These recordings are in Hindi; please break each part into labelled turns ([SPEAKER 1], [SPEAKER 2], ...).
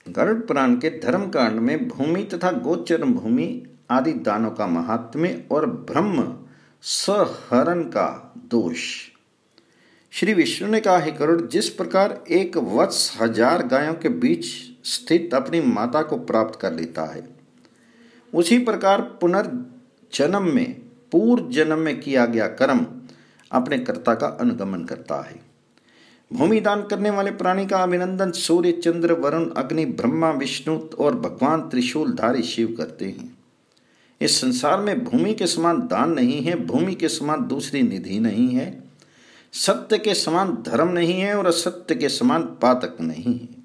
[SPEAKER 1] गरुड़ पुराण के धर्म कांड में भूमि तथा गोचर भूमि आदि दानों का महात्म्य और ब्रह्म सहरण का दोष। श्री विष्णु ने कहा, हे गरुड़, जिस प्रकार एक वत्स 1000 गायों के बीच स्थित अपनी माता को प्राप्त कर लेता है, उसी प्रकार पुनर्जन्म में पूर्व जन्म में किया गया कर्म अपने कर्ता का अनुगमन करता है। भूमि दान करने वाले प्राणी का अभिनंदन सूर्य, चंद्र, वरुण, अग्नि, ब्रह्मा, विष्णु और भगवान त्रिशूलधारी शिव करते हैं। इस संसार में भूमि के समान दान नहीं है, भूमि के समान दूसरी निधि नहीं है, सत्य के समान धर्म नहीं है और असत्य के समान पातक नहीं है।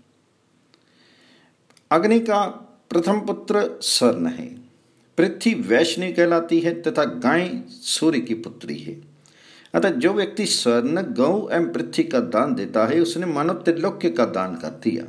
[SPEAKER 1] अग्नि का प्रथम पुत्र स्वर्ण है, पृथ्वी वैष्णवी कहलाती है तथा गाय सूर्य की पुत्री है। अतः जो व्यक्ति स्वर्ण, गौ एवं पृथ्वी का दान देता है, उसने मानव त्रिलोक्य का दान कर दिया।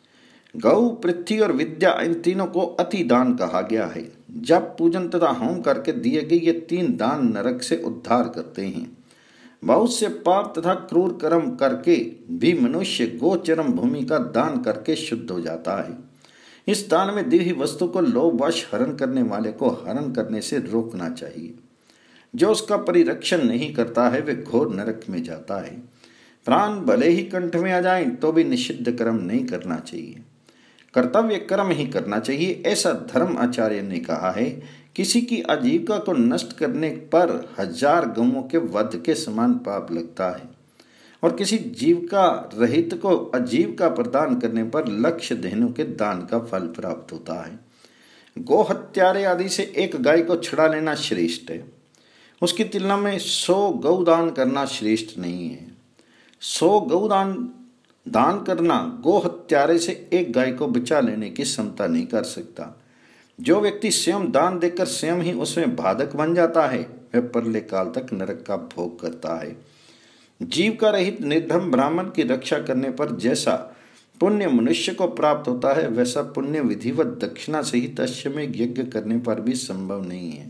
[SPEAKER 1] गौ, पृथ्वी और विद्या, इन तीनों को अति दान कहा गया है। जब पूजन तथा होम करके दिए गए ये 3 दान नरक से उद्धार करते हैं। बहुत से पाप तथा क्रूर कर्म करके भी मनुष्य गोचरम भूमि का दान करके शुद्ध हो जाता है। इस दान में दी हुई वस्तु को लोभवश हरण करने वाले को हरण करने से रोकना चाहिए। जो उसका परिरक्षण नहीं करता है, वे घोर नरक में जाता है। प्राण भले ही कंठ में आ जाएं तो भी निषिद्ध कर्म नहीं करना चाहिए, कर्तव्य कर्म ही करना चाहिए। ऐसा धर्म आचार्य ने कहा है। किसी की आजीविका को नष्ट करने पर 1000 गौओं के वध के समान पाप लगता है और किसी जीविका रहित को आजीविका प्रदान करने पर लक्ष्य धेनु के दान का फल प्राप्त होता है। गो हत्यारे आदि से एक गाय को छुड़ा लेना श्रेष्ठ है, उसकी तुलना में 100 गौदान करना श्रेष्ठ नहीं है। 100 गौदान दान करना गो हत्यारे से एक गाय को बचा लेने की क्षमता नहीं कर सकता। जो व्यक्ति स्वयं दान देकर स्वयं ही उसमें बाधक बन जाता है, वह परले काल तक नरक का भोग करता है। जीव का रहित निर्धम ब्राह्मण की रक्षा करने पर जैसा पुण्य मनुष्य को प्राप्त होता है, वैसा पुण्य विधिवत दक्षिणा सहित अश्वमेध यज्ञ करने पर भी संभव नहीं है।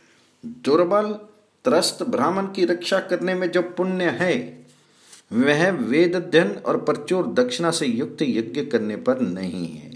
[SPEAKER 1] दुर्बल त्रस्त ब्राह्मण की रक्षा करने में जो पुण्य है, वह वेद अध्ययन और प्रचुर दक्षिणा से युक्त यज्ञ करने पर नहीं है।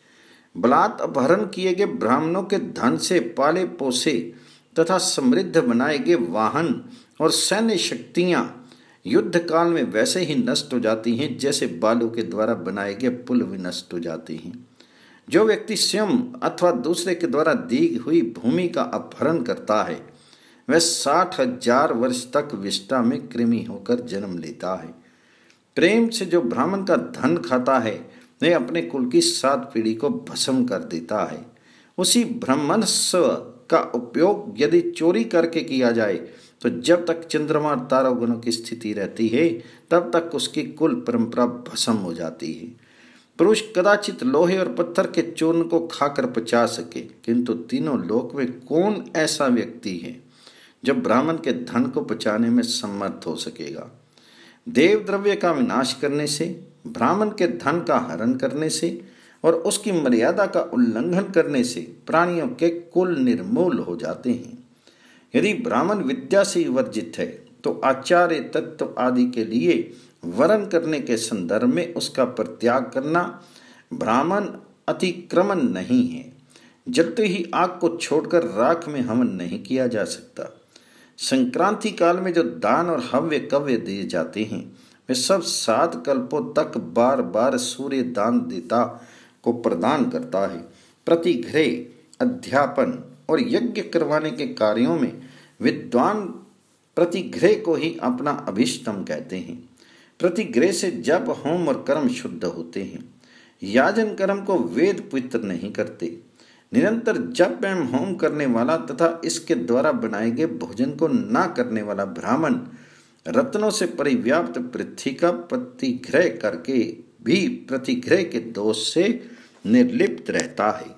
[SPEAKER 1] बलात् अपहरण किए गए ब्राह्मणों के धन से पाले पोसे तथा समृद्ध बनाए गए वाहन और सैन्य शक्तियां युद्ध काल में वैसे ही नष्ट हो जाती हैं जैसे बालू के द्वारा बनाए गए पुल भी नष्ट हो जाते हैं। जो व्यक्ति स्वयं अथवा दूसरे के द्वारा दी हुई भूमि का अपहरण करता है, वह 60,000 वर्ष तक विष्ठा में कृमि होकर जन्म लेता है। प्रेम से जो ब्राह्मण का धन खाता है, वह अपने कुल की 7 पीढ़ी को भस्म कर देता है। उसी ब्रह्मस्व का उपयोग यदि चोरी करके किया जाए तो जब तक चंद्रमा और तारागणों की स्थिति रहती है, तब तक उसकी कुल परंपरा भस्म हो जाती है। पुरुष कदाचित लोहे और पत्थर के चूर्ण को खाकर पचा सके, किंतु तीनों लोक में कौन ऐसा व्यक्ति है जो ब्राह्मण के धन को पचाने में समर्थ हो सकेगा। देव द्रव्य का विनाश करने से, ब्राह्मण के धन का हरण करने से और उसकी मर्यादा का उल्लंघन करने से प्राणियों के कुल निर्मूल हो जाते हैं। यदि ब्राह्मण विद्या से वर्जित है तो आचार्य तत्व आदि के लिए वरण करने के संदर्भ में उसका परित्याग करना ब्राह्मण अतिक्रमण नहीं है। जलते ही आग को छोड़कर राख में हवन नहीं किया जा सकता। संक्रांति काल में जो दान और हव्य कव्य दिए जाते हैं, वे सब 7 कल्पों तक बार बार सूर्य दान देता को प्रदान करता है। प्रतिगृह, अध्यापन और यज्ञ करवाने के कार्यों में विद्वान प्रतिगृह को ही अपना अभिष्टम कहते हैं। प्रतिगृह से जप, होम और कर्म शुद्ध होते हैं। याजन कर्म को वेद पवित्र नहीं करते। निरंतर जप एवं होम करने वाला तथा इसके द्वारा बनाए गए भोजन को न करने वाला ब्राह्मण रत्नों से परिव्याप्त पृथ्वी का प्रतिगृह करके भी प्रतिगृह के दोष से निर्लिप्त रहता है।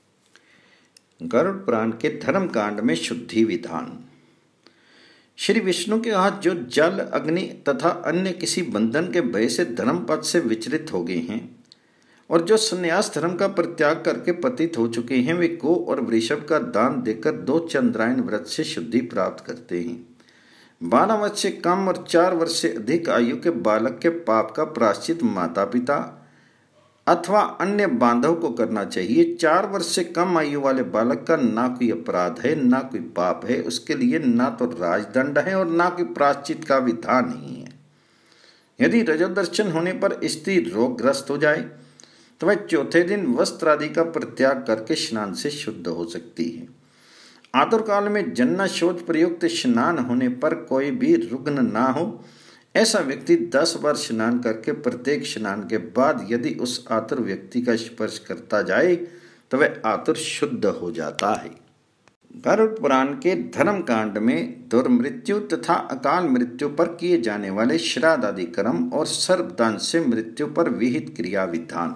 [SPEAKER 1] गरुड़ पुराण के धर्म कांड में शुद्धि विधान। श्री विष्णु के हाथ जो जल, अग्नि तथा अन्य किसी बंधन के भय से धर्म पथ से विचलित हो गए हैं और जो संन्यास धर्म का परित्याग करके पतित हो चुके हैं, वे गो और वृषभ का दान देकर 2 चंद्रायन व्रत से शुद्धि प्राप्त करते हैं। 12 वर्ष से कम और 4 वर्ष से अधिक आयु के बालक के पाप का प्रायश्चित माता पिता अथवा अन्य बांधव को करना चाहिए। 4 वर्ष से कम आयु वाले बालक का ना कोई अपराध है, ना कोई पाप है, उसके लिए ना तो राजदंड है और ना कोई प्रायश्चित का विधान नहीं है। यदि रजोदर्शन होने पर स्त्री रोगग्रस्त हो जाए तो वह चौथे दिन वस्त्र आदि का परित्याग करके स्नान से शुद्ध हो सकती है। आतुर काल में जन्ना शोच प्रयुक्त स्नान होने पर कोई भी रुग्ण ना हो, ऐसा व्यक्ति 10 बार स्नान करके प्रत्येक स्नान के बाद यदि उस आतुर व्यक्ति का स्पर्श करता जाए तो वह आतुर शुद्ध हो जाता है। गरुड़ पुराण के धर्म कांड में दुर्मृत्यु तथा अकाल मृत्यु पर किए जाने वाले श्राद्ध आदि कर्म और सर्पदान से मृत्यु पर विहित क्रिया विधान।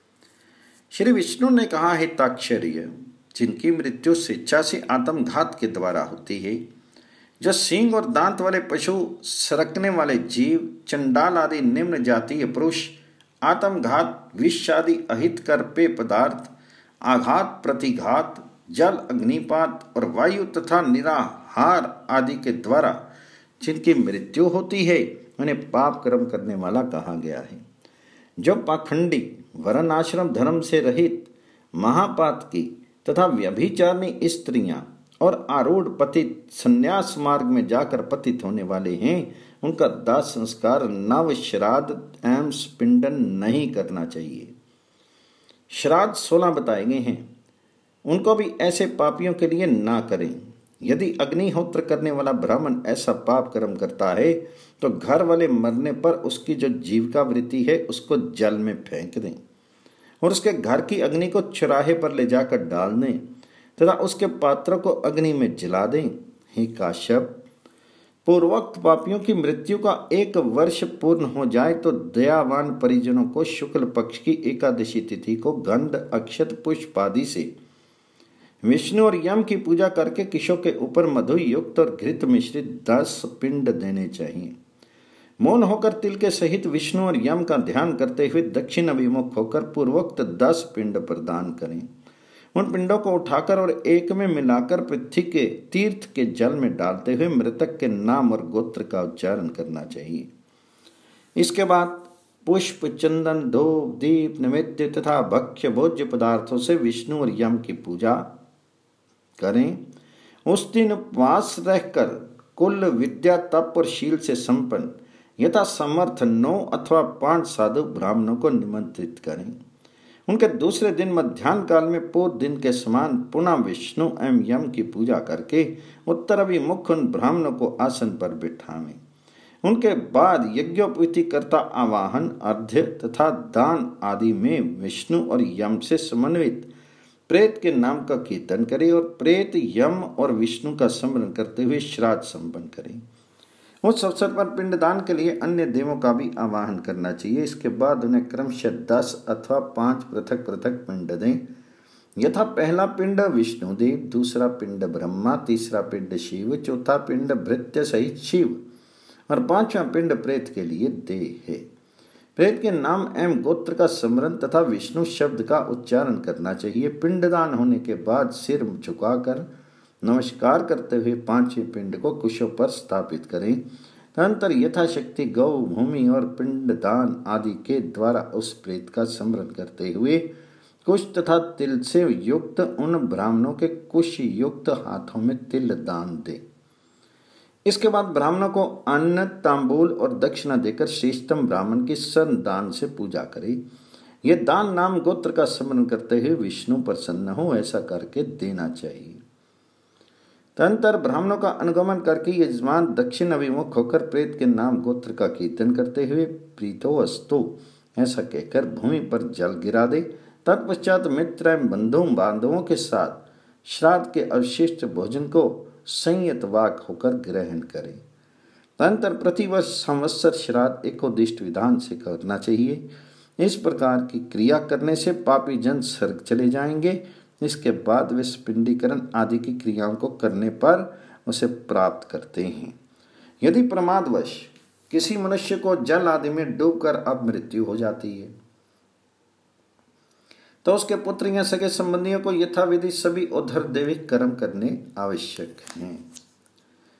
[SPEAKER 1] श्री विष्णु ने कहा है, ताक्षर्य, जिनकी मृत्यु स्वेच्छा से आत्मघात के द्वारा होती है, जो सींग और दांत वाले पशु, सरकने वाले जीव, चंडाल आदि निम्न जातीय पुरुष, आत्मघात, विष आदि अहितकर पेय पदार्थ, आघात, प्रतिघात, जल, अग्निपात और वायु तथा निराहार आदि के द्वारा जिनकी मृत्यु होती है, उन्हें पाप कर्म करने वाला कहा गया है। जो पाखंडी, वर्ण आश्रम धर्म से रहित, महापातकी तथा व्यभिचारिणी स्त्रियां और आरूढ़ पतित संन्यास मार्ग में जाकर पतित होने वाले हैं, उनका दाह संस्कार, नव श्राद्ध एवं पिंडन नहीं करना चाहिए। श्राद्ध 16 बताए गए हैं, उनको भी ऐसे पापियों के लिए ना करें। यदि अग्निहोत्र करने वाला ब्राह्मण ऐसा पाप कर्म करता है तो घर वाले मरने पर उसकी जो जीविका वृत्ति है उसको जल में फेंक दें और उसके घर की अग्नि को चौराहे पर ले जाकर डाल दें तथा उसके पात्र को अग्नि में जला दें। हे काश्यप, पूर्वोक्त पापियों की मृत्यु का 1 वर्ष पूर्ण हो जाए तो दयावान परिजनों को शुक्ल पक्ष की एकादशी तिथि को गंध, अक्षत, पुष्प आदि से विष्णु और यम की पूजा करके किशों के ऊपर मधु युक्त और घृत मिश्रित 10 पिंड देने चाहिए। मौन होकर तिल के सहित विष्णु और यम का ध्यान करते हुए दक्षिण अभिमुख होकर पूर्वोक्त 10 पिंड प्रदान करें। उन पिंडों को उठाकर और एक में मिलाकर पृथ्वी के तीर्थ के जल में डालते हुए मृतक के नाम और गोत्र का उच्चारण करना चाहिए। इसके बाद पुष्प, चंदन, धूप, दीप, नैवेद्य तथा भक्ष्य भोज्य पदार्थों से विष्णु और यम की पूजा करें। उस दिन उपवास रहकर कुल विद्या, तप और शील से संपन्न यथा समर्थ 9 अथवा 5 साधु ब्राह्मणों को निमंत्रित करें। उनके दूसरे दिन मध्याह्न काल में पूर्व दिन के समान पुनः विष्णु एवं यम की पूजा करके उत्तर अभिमुख उन ब्राह्मणों को आसन पर बिठावें। उनके बाद यज्ञोपवीति करता आवाहन, अर्घ्य तथा दान आदि में विष्णु और यम से समन्वित प्रेत के नाम का कीर्तन करें और प्रेत, यम और विष्णु का स्मरण करते हुए श्राद्ध संपन्न करें। उस अवसर पर पिंडदान के लिए अन्य देवों का भी आवाहन करना चाहिए। इसके बाद उन्हें क्रमशः 10 अथवा 5 पृथक पृथक पिंड दें। यथा पहला पिंड विष्णुदेव, दूसरा पिंड ब्रह्मा, तीसरा पिंड शिव, चौथा पिंड भृत्य सहित शिव और 5वां पिंड प्रेत के लिए दे है। प्रेत के नाम एवं गोत्र का स्मरण तथा विष्णु शब्द का उच्चारण करना चाहिए। पिंडदान होने के बाद सिर झुकाकर नमस्कार करते हुए 5वें पिंड को कुशों पर स्थापित करें। तदनंतर यथाशक्ति गौ, भूमि और पिंडदान आदि के द्वारा उस प्रेत का स्मरण करते हुए कुश तथा तिल से युक्त उन ब्राह्मणों के कुश युक्त हाथों में तिल दान दे। इसके बाद ब्राह्मणों को अन्न, तांबूल और दक्षिणा देकर श्रेष्ठतम ब्राह्मण की स्वर्ण दान से पूजा करे। यह दान नाम गोत्र का स्मरण करते हुए विष्णु प्रसन्न हो ऐसा करके देना चाहिए। तदनंतर ब्राह्मणों का अनुगमन करके यजमान दक्षिण अभिमुख होकर प्रेत के नाम गोत्र का कीर्तन करते हुए प्रीतो अस्तु ऐसा कहकर भूमि पर जल गिरा दे। तत्पश्चात मित्र एवं बंधु बांधवों के साथ श्राद्ध के अवशिष्ट भोजन को संयत वाक होकर ग्रहण करें। तदनंतर प्रतिवर्ष संवत्सर श्राद्ध एकोदिष्ट विधान से करना चाहिए। इस प्रकार की क्रिया करने से पापी जन स्वर्ग चले जाएंगे। इसके बाद वे पिंडीकरण आदि की क्रियाओं को करने पर उसे प्राप्त करते हैं। यदि प्रमादवश किसी मनुष्य को जल आदि में डूबकर अब मृत्यु हो जाती है तो उसके पुत्र या सगे संबंधियों को यथाविधि सभी उधर दैविक कर्म करने आवश्यक हैं।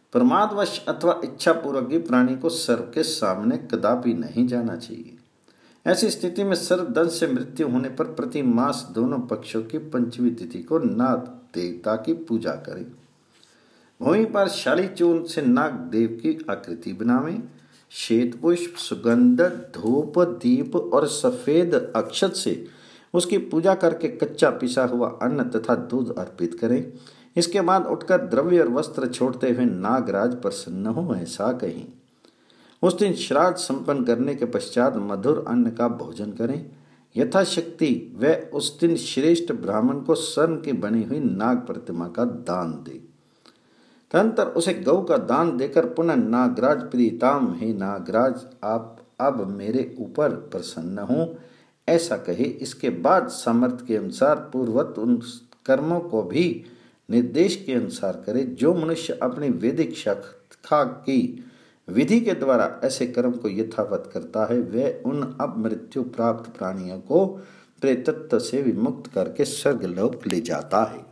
[SPEAKER 1] प्रमादवश अथवा इच्छा पूर्वक भी प्राणी को सर्व के सामने कदापि नहीं जाना चाहिए। ऐसी स्थिति में सर्पदंश से मृत्यु होने पर प्रति मास दोनों पक्षों की पंचमी तिथि को नाग देवता की पूजा करें। भूमि पर शाली चूर्ण से नाग देव की आकृति बनावें। श्वेत पुष्प, सुगंध, धूप, दीप और सफेद अक्षत से उसकी पूजा करके कच्चा पिसा हुआ अन्न तथा दूध अर्पित करें। इसके बाद उठकर द्रव्य और वस्त्र छोड़ते हुए नागराज प्रसन्न हो ऐसा कहें। उस दिन श्राद्ध संपन्न करने के पश्चात मधुर अन्न का भोजन करें। यथाशक्ति वह उस दिन श्रेष्ठ ब्राह्मण को स्वर्ण की बनी हुई नाग प्रतिमा का दान दे। तदंतर उसे गौ का दान देकर पुनः नागराज प्रीताम, हे नागराज आप अब मेरे ऊपर प्रसन्न हो ऐसा कहे। इसके बाद सामर्थ्य के अनुसार पूर्वत उन कर्मों को भी निर्देश के अनुसार करे जो मनुष्य अपनी वैदिक शाखा की विधि के द्वारा ऐसे कर्म को यथावत करता है वह उन अब मृत्यु प्राप्त प्राणियों को प्रेतत्व से विमुक्त करके स्वर्गलोक ले जाता है।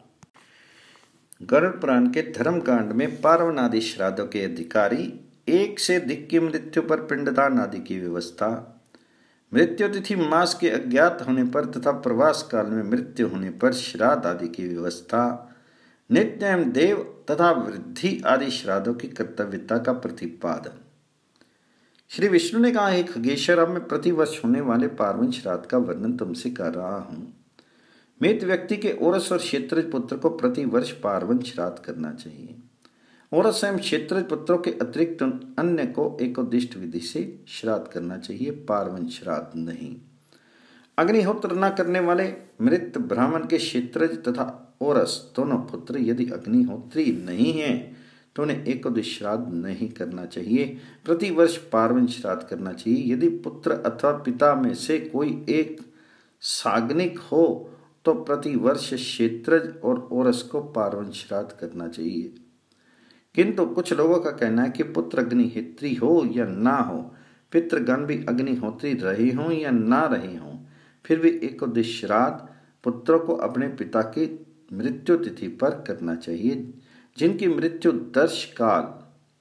[SPEAKER 1] गरुड़ पुराण के धर्मकांड में पार्वन आदि श्राद्धों के अधिकारी, एक से अधिक की मृत्यु पर पिंडदान आदि की व्यवस्था, मृत्यु तिथि मास के अज्ञात होने पर तथा प्रवास काल में मृत्यु होने पर श्राद्ध आदि की व्यवस्था, नित्य एवं देव तथा वृद्धि आदि श्राद्धों की कर्तव्यता का प्रतिपादन। श्री विष्णु ने कहा, हे खगेश्वर, अब मैं प्रतिवर्ष होने वाले पार्वन श्राद्ध का वर्णन तुमसे कर रहा हूँ। मृत व्यक्ति के औरस और क्षेत्रज पुत्र को प्रतिवर्ष पार्वन श्राद्ध करना चाहिए। औरस एवं क्षेत्रज पुत्रों के अतिरिक्त अन्य को एकोदिष्ट विधि से श्राद्ध करना चाहिए, पार्वन श्राद्ध नहीं। अग्निहोत्र न करने वाले मृत ब्राह्मण के क्षेत्रज तथा औरस दोनों पुत्र यदि अग्निहोत्री नहीं है तो उन्हें एकोदिश श्राद्ध नहीं करना चाहिए, प्रतिवर्ष पार्वन श्राद्ध करना चाहिए। यदि पुत्र अथवा पिता में से कोई एक साग्निक हो तो प्रतिवर्ष क्षेत्रज और औरस को पार्वन श्राद्ध करना चाहिए। किंतु कुछ लोगों का कहना है कि पुत्र अग्निहोत्री हो या ना हो, पितृगण भी अग्निहोत्री रहे हों या ना रहे हों, फिर भी एकोदिश श्राद्ध पुत्रों को अपने पिता की मृत्यु तिथि पर करना चाहिए। जिनकी मृत्यु दर्श काल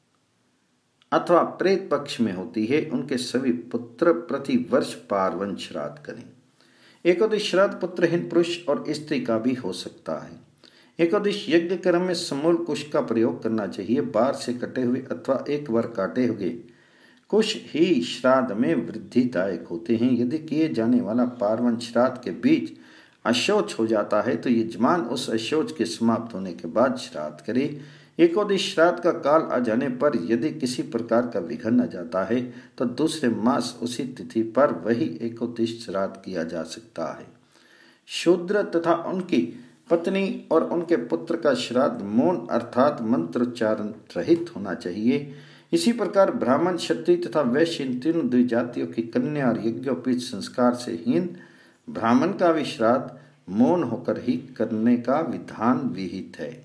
[SPEAKER 1] अथवा प्रेत पक्ष में होती है उनके सभी पुत्र प्रतिवर्ष पार्वन श्राद्ध करें। एकोदिश श्राद्ध पुत्रहीन पुरुष और स्त्री का भी हो सकता है। एकोदिश यज्ञ कर्म में समूल कुश का प्रयोग करना चाहिए। बार से कटे हुए अथवा एक बार काटे हुए कुश ही श्राद्ध में वृद्धिदायक होते हैं। यदि किए जाने वाला पार्वन श्राद्ध के बीच अशौच हो जाता है तो यजमान उस अशौच के समाप्त होने के बाद श्राद्ध करे। एकोदिश श्राद्ध का काल आ जाने पर यदि किसी प्रकार का विघ्न आ जाता है तो दूसरे मास उसी तिथि पर वही एकोदिश श्राद्ध किया जा सकता है। शूद्र तथा उनकी पत्नी और उनके पुत्र का श्राद्ध मौन अर्थात मंत्रोच्चारण रहित होना चाहिए। इसी प्रकार ब्राह्मण, क्षत्रिय तथा वैश्य इन तीनों द्विजातियों की कन्या और यज्ञोपवीत संस्कार से हीन ब्राह्मण का भी श्राद्ध मौन होकर ही करने का विधान विहित है।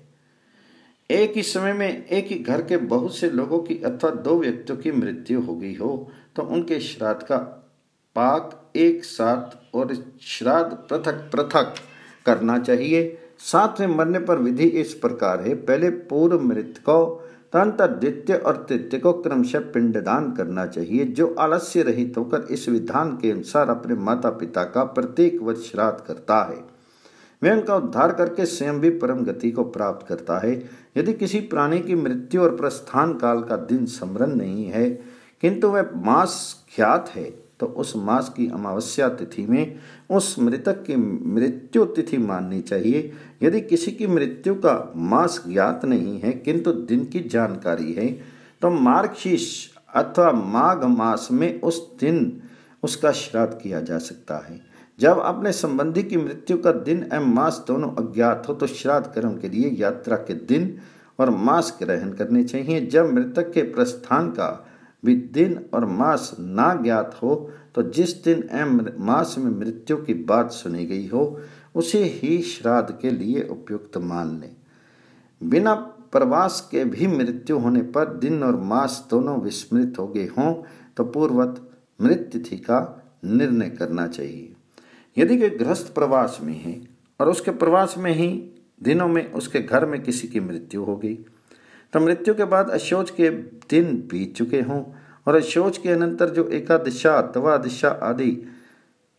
[SPEAKER 1] एक ही समय में एक ही घर के बहुत से लोगों की अथवा दो व्यक्तियों की मृत्यु हो गई हो तो उनके श्राद्ध का पाक एक साथ और श्राद्ध पृथक पृथक करना चाहिए। साथ में मरने पर विधि इस प्रकार है, पहले पूर्व मृत को, तदंतर द्वितीय और तृतीय को क्रमशः पिंडदान करना चाहिए। जो आलस्य रहित होकर इस विधान के अनुसार अपने माता पिता का प्रत्येक वर्ष श्राद्ध करता है वह उनका उद्धार करके स्वयं भी परम गति को प्राप्त करता है। यदि किसी प्राणी की मृत्यु और प्रस्थान काल का दिन स्मरण नहीं है किंतु वह मास ज्ञात है तो उस मास की अमावस्या तिथि में उस मृतक की मृत्यु तिथि माननी चाहिए। यदि किसी की मृत्यु का मास ज्ञात नहीं है किंतु दिन की जानकारी है तो मार्गशीर्ष अथवा माघ मास में उस दिन उसका श्राद्ध किया जा सकता है। जब अपने संबंधी की मृत्यु का दिन एवं मास दोनों अज्ञात हो तो श्राद्ध कर्म के लिए यात्रा के दिन और मास ग्रहण करने चाहिए। जब मृतक के प्रस्थान का भी दिन और मास ना ज्ञात हो तो जिस दिन एवं मास में मृत्यु की बात सुनी गई हो उसे ही श्राद्ध के लिए उपयुक्त मान लें। बिना प्रवास के भी मृत्यु होने पर दिन और मास दोनों विस्मृत हो गए हों तो पूर्वत मृत तिथि का निर्णय करना चाहिए। यदि कोई गृहस्थ प्रवास में है और उसके प्रवास में ही दिनों में उसके घर में किसी की मृत्यु हो गई तो मृत्यु के बाद अशौच के दिन बीत चुके हों और अशौच के अनंतर जो एकादशा, द्वादशा आदि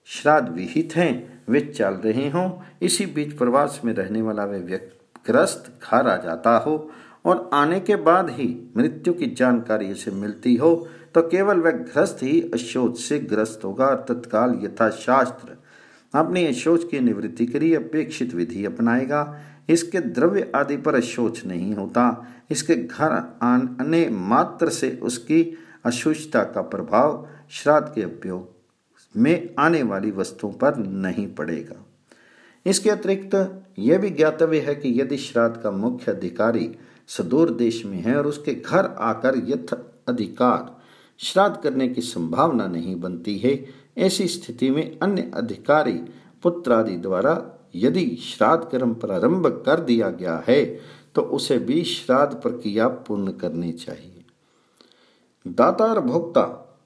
[SPEAKER 1] श्राद्ध विहित हैं वे चल रहे हों, इसी बीच प्रवास में रहने वाला वे ग्रस्त घर आ जाता हो और आने के बाद ही मृत्यु की जानकारी उसे मिलती हो, तो केवल वह ग्रस्त ही अशोच से ग्रस्त होगा और तत्काल यथाशास्त्र अपनी अशोच की निवृत्ति के लिए अपेक्षित विधि अपनाएगा। इसके द्रव्य आदि पर अशोच नहीं होता। इसके घर आने मात्र से उसकी अशुचता का प्रभाव श्राद्ध के उपयोग में आने वाली वस्तुओं पर नहीं पड़ेगा। इसके अतिरिक्त यह भी ज्ञातव्य है कि यदि श्राद्ध का मुख्य अधिकारी सुदूर देश में है और उसके घर आकर यथ अधिकार श्राद्ध करने की संभावना नहीं बनती है, ऐसी स्थिति में अन्य अधिकारी पुत्र आदि द्वारा यदि श्राद्ध कर्म प्रारंभ कर दिया गया है तो उसे भी श्राद्ध प्रक्रिया पूर्ण करनी चाहिए। दाता और भोक्ता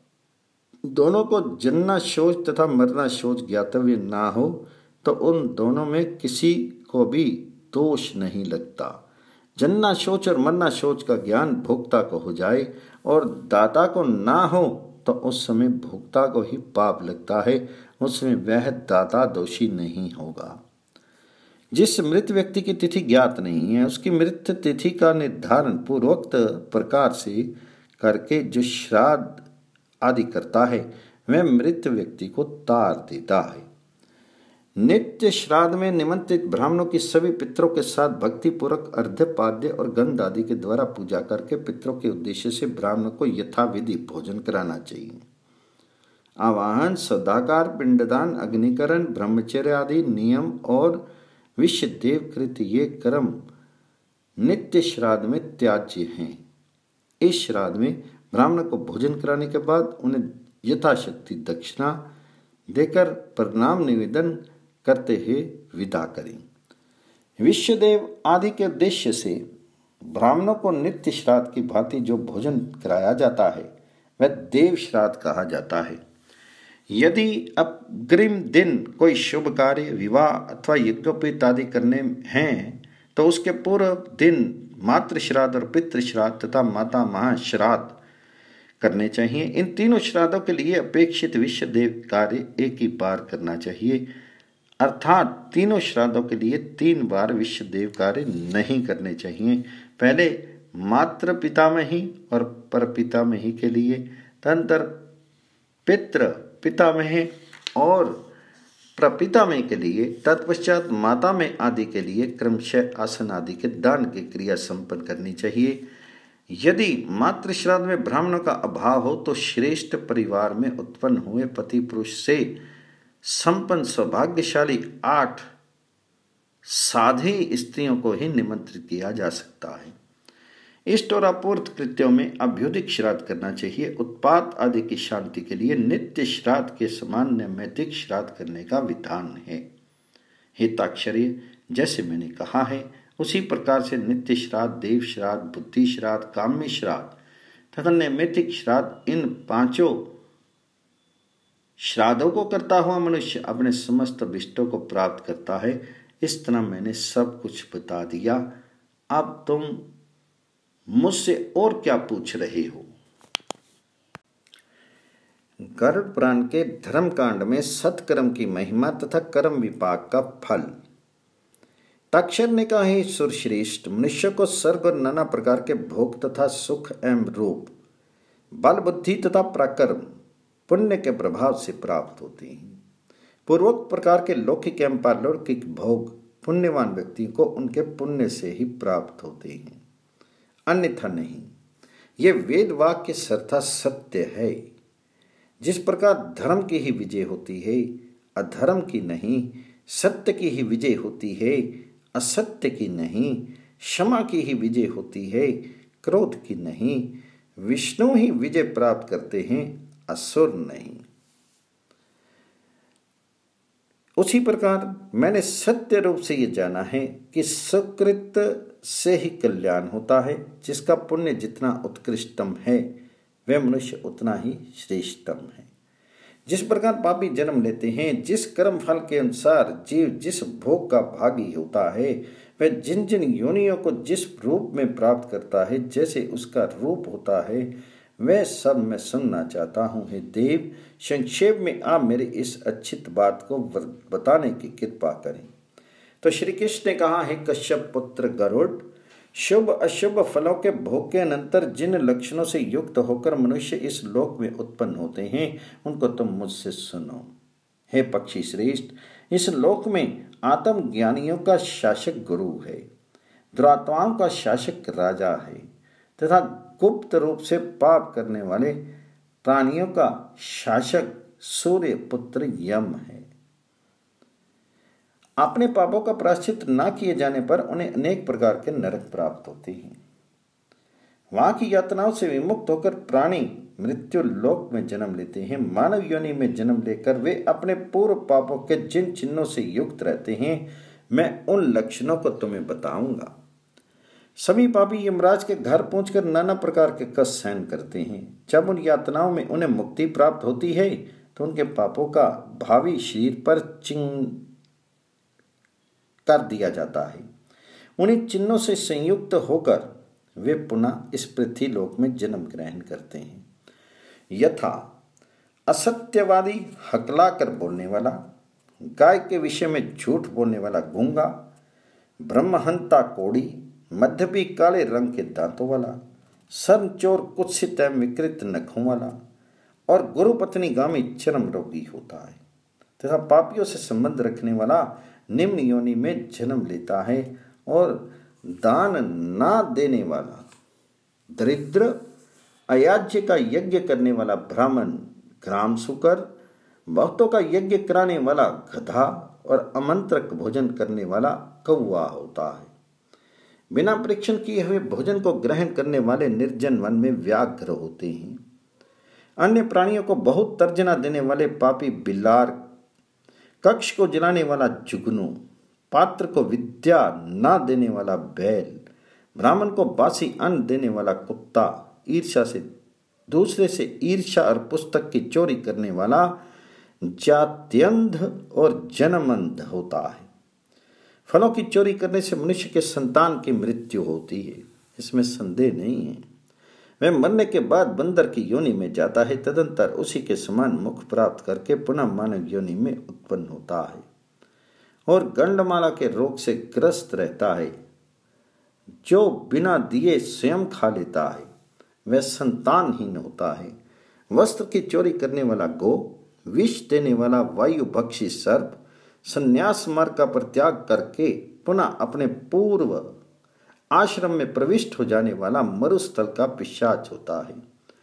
[SPEAKER 1] दोनों को जन्ना शोच तथा मरना शोच ज्ञातव्य ना हो तो उन दोनों में किसी को भी दोष नहीं लगता। जन्ना शोच और मरना शोच का ज्ञान भोक्ता को हो जाए और दाता को ना हो तो उस समय भोक्ता को ही पाप लगता है, उसमें वह दाता दोषी नहीं होगा। जिस मृत व्यक्ति की तिथि ज्ञात नहीं है उसकी मृत्यु तिथि का निर्धारण पूर्वोक्त प्रकार से करके जो श्राद्ध आदि करता है वह मृत व्यक्ति को तार देता है। नित्य श्राद्ध में निमंत्रित ब्राह्मणों की सभी पितरों के साथ भक्ति पूर्वक अर्घ्य पाद्य और गंध आदि के द्वारा पूजा करके पितरों के उद्देश्य से ब्राह्मणों को यथाविधि भोजन कराना चाहिए। आवाहन, सदाकार, पिंडदान, अग्निकरण, ब्रह्मचर्य आदि नियम और विश्वदेव कृत ये कर्म नित्य श्राद्ध में त्याज्य हैं। इस श्राद्ध में ब्राह्मण को भोजन कराने के बाद उन्हें यथाशक्ति दक्षिणा देकर प्रणाम निवेदन करते हुए विदा करें। विश्वदेव आदि के उद्देश्य से ब्राह्मणों को नित्य श्राद्ध की भांति जो भोजन कराया जाता है वह देव श्राद्ध कहा जाता है। यदि अग्रिम दिन कोई शुभ कार्य, विवाह अथवा यज्ञोपवीत आदि करने हैं तो उसके पूर्व दिन मातृ श्राद्ध और पितृ श्राद्ध तथा माता महाश्राद्ध करने चाहिए। इन तीनों श्राद्धों के लिए अपेक्षित विश्वदेव कार्य एक ही बार करना चाहिए, अर्थात तीनों श्राद्धों के लिए 3 बार विश्वदेव कार्य नहीं करने चाहिए। पहले मातृ पितामही और परपितामही के लिए, तदनंतर पितृ पितामह और प्रपितामह के लिए, तत्पश्चात माता में आदि के लिए क्रमशः आसन आदि के दान की क्रिया संपन्न करनी चाहिए। यदि मातृ श्राद्ध में ब्राह्मणों का अभाव हो तो श्रेष्ठ परिवार में उत्पन्न हुए पति पुरुष से संपन्न सौभाग्यशाली 8 साध्वी स्त्रियों को ही निमंत्रित किया जा सकता है। इष्ट और अपूर्त कृत्यों में अभ्युदिक श्राद्ध करना चाहिए। उत्पात आदि की शांति के लिए नित्य श्राद्ध के समान नैमित्तिक श्राद्ध करने का विधान है। हिताक्षर्य जैसे मैंने कहा है उसी प्रकार से नित्य श्राद्ध, देव श्राद्ध, बुद्धि श्राद्ध, काम्य श्राद्ध तथा नैमित्तिक श्राद्ध, इन 5 श्राद्धों को करता हुआ मनुष्य अपने समस्त अभिष्टों को प्राप्त करता है। इस तरह मैंने सब कुछ बता दिया। अब तुम मुझसे और क्या पूछ रहे हो? गरुड़ पुराण के धर्मकांड में सत्कर्म की महिमा तथा कर्म विपाक का फल। तक्षक ने कहा, हे सुरश्रेष्ठ, मनुष्य को स्वर्ग और नाना प्रकार के भोग तथा सुख एवं रूप, बल, बुद्धि तथा पराक्रम पुण्य के प्रभाव से प्राप्त होते हैं। पूर्वोक्त प्रकार के लौकिक एवं पारलौकिक भोग पुण्यवान व्यक्ति को उनके पुण्य से ही प्राप्त होते हैं, अन्यथा नहीं। ये वेद वाक्य सर्था सत्य है। जिस प्रकार धर्म की ही विजय होती है, अधर्म की नहीं, सत्य की ही विजय होती है, असत्य की नहीं, क्षमा की ही विजय होती है, क्रोध की नहीं, विष्णु ही विजय प्राप्त करते हैं, असुर नहीं। उसी प्रकार मैंने सत्य रूप से ये जाना है कि सुकृत से ही कल्याण होता है। जिसका पुण्य जितना उत्कृष्टम है वह मनुष्य उतना ही श्रेष्ठतम है। जिस प्रकार पापी जन्म लेते हैं, जिस कर्म फल के अनुसार जीव जिस भोग का भागी होता है, वह जिन जिन योनियों को जिस रूप में प्राप्त करता है, जैसे उसका रूप होता है वह सब मैं सुनना चाहता हूँ। हे देव, संक्षेप में आप मेरी इस अच्छित बात को बताने की कृपा करें। तो श्री कृष्ण ने कहा, हे कश्यप पुत्र गरुड़, शुभ अशुभ फलों के भोग के अनंतर जिन लक्षणों से युक्त होकर मनुष्य इस लोक में उत्पन्न होते हैं, उनको तुम मुझसे सुनो। हे पक्षी श्रेष्ठ, इस लोक में आत्मज्ञानियों का शासक गुरु है, दुरात्माओं का शासक राजा है, तथा गुप्त रूप से पाप करने वाले प्राणियों का शासक सूर्य पुत्र यम है। अपने पापों का प्रायश्चित न किए जाने पर उन्हें अनेक प्रकार के नरक प्राप्त होते हैं। वहां की यातनाओं से विमुक्त होकर प्राणी मृत्यु लोक में जन्म लेते हैं। मानव योनि में जन्म लेकर वे अपने पूर्व पापों के जिन चिन्हों से युक्त रहते हैं, मैं उन लक्षणों को तुम्हें बताऊंगा। सभी पापी यमराज के घर पहुंचकर नाना प्रकार के कष्ट सहन करते हैं। जब उन यातनाओं में उन्हें मुक्ति प्राप्त होती है तो उनके पापों का भावी शरीर पर चिन्ह कर दिया जाता है। उन्हीं चिन्हों से संयुक्त होकर वे पुनः इस पृथ्वी लोक में जन्म ग्रहण करते हैं। यथा असत्यवादी, हकलाकर बोलने वाला, गाय के विषय में झूठ बोलने वाला गूंगा, ब्रह्महंता कोड़ी, मध्यपी काले रंग के दांतों वाला, सर्वचोर कुत्सित एवं विकृत नखों वाला और गुरुपत्नी गामी चरम रोगी होता है, तथा पापियों से संबंध रखने वाला निम्न योनि में जन्म लेता है। और दान ना देने वाला, दरिद्र, अयाज्य का यज्ञ करने वाला ब्राह्मण ग्राम सुकर, भक्तों का यज्ञ कराने वाला गधा और आमंत्रक भोजन करने वाला कौवा होता है। बिना परीक्षण किए हुए भोजन को ग्रहण करने वाले निर्जन वन में व्याघ्र होते हैं। अन्य प्राणियों को बहुत तर्जना देने वाले पापी बिल्लार, कक्ष को जलाने वाला जुगनू, पात्र को विद्या ना देने वाला बैल, ब्राह्मण को बासी अन्न देने वाला कुत्ता, ईर्ष्या से दूसरे से ईर्ष्या और पुस्तक की चोरी करने वाला जात्यंध और जन्मंध होता है। फलों की चोरी करने से मनुष्य के संतान की मृत्यु होती है, इसमें संदेह नहीं है। वह मरने के बाद बंदर की योनि में जाता है, तदंतर उसी के समान मुख प्राप्त करके पुनः मानव योनि में उत्पन्न होता है और गंडमाला के रोग से ग्रस्त रहता है। जो बिना दिए स्वयं खा लेता है वह संतानहीन होता है। वस्त्र की चोरी करने वाला गो, विष देने वाला वायु भक्षी सर्प, संन्यास मार्ग का परित्याग करके पुनः अपने पूर्व आश्रम में प्रविष्ट हो जाने वाला मरुस्थल का पिशाच होता है।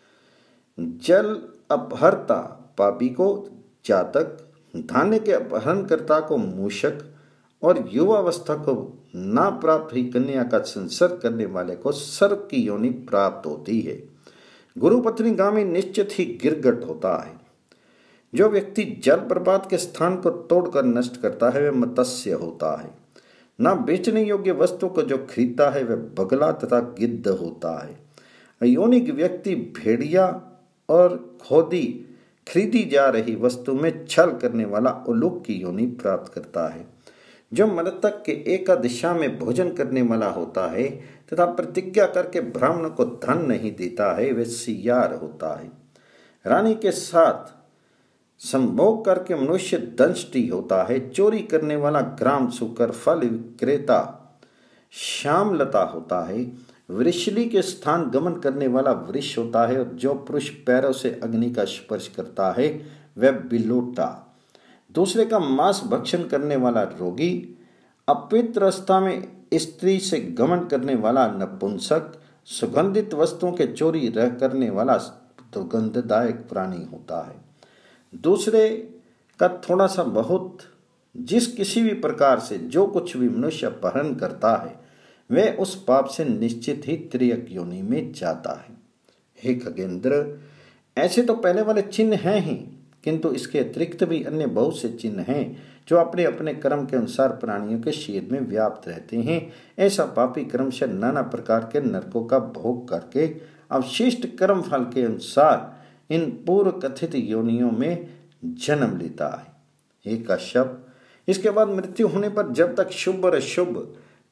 [SPEAKER 1] जल अपहरता पापी को जातक, धान्य के अपहरणकर्ता को मूषक और युवावस्था को ना प्राप्त हुई कन्या का संसर्ग करने वाले को सर्प की योनि प्राप्त होती है। गुरुपत्नी गामी निश्चित ही गिरगट होता है। जो व्यक्ति जल प्रपात के स्थान को तोड़कर नष्ट करता है वह मत्स्य होता है। न बेचने योग्य वस्तु को जो खरीदता है वह बगला तथा गिद्ध होता है। अयोनिक व्यक्ति भेड़िया और खोदी खरीदी जा रही वस्तु में छल करने वाला उलूक की योनि प्राप्त करता है। जो मृतक के एका दिशा में भोजन करने वाला होता है तथा प्रतिज्ञा करके ब्राह्मण को धन नहीं देता है वह सियार होता है। रानी के साथ संभोग करके मनुष्य दंष्टि होता है। चोरी करने वाला ग्राम सुकर, फल विक्रेता श्यामलता होता है। वृषली के स्थान गमन करने वाला वृष होता है और जो पुरुष पैरों से अग्नि का स्पर्श करता है वह बिलोटा। दूसरे का मांस भक्षण करने वाला रोगी, अपवित्र अवस्था में स्त्री से गमन करने वाला नपुंसक, सुगंधित वस्तुओं के चोरी करने वाला दुर्गंधदायक प्राणी होता है। दूसरे का थोड़ा सा बहुत जिस किसी भी प्रकार से जो कुछ भी मनुष्य अपहरण करता है वह उस पाप से निश्चित ही त्रियक योनि में जाता है। हे खगेंद्र, ऐसे तो पहले वाले चिन्ह हैं ही, किंतु इसके अतिरिक्त भी अन्य बहुत से चिन्ह हैं जो अपने अपने कर्म के अनुसार प्राणियों के शरीर में व्याप्त रहते हैं। ऐसा पापी क्रमशः नाना प्रकार के नरकों का भोग करके अवशिष्ट कर्म फल के अनुसार इन पूर्व कथित योनियों में जन्म लेता है। हे कश्यप, इसके बाद मृत्यु होने पर जब तक शुभ और अशुभ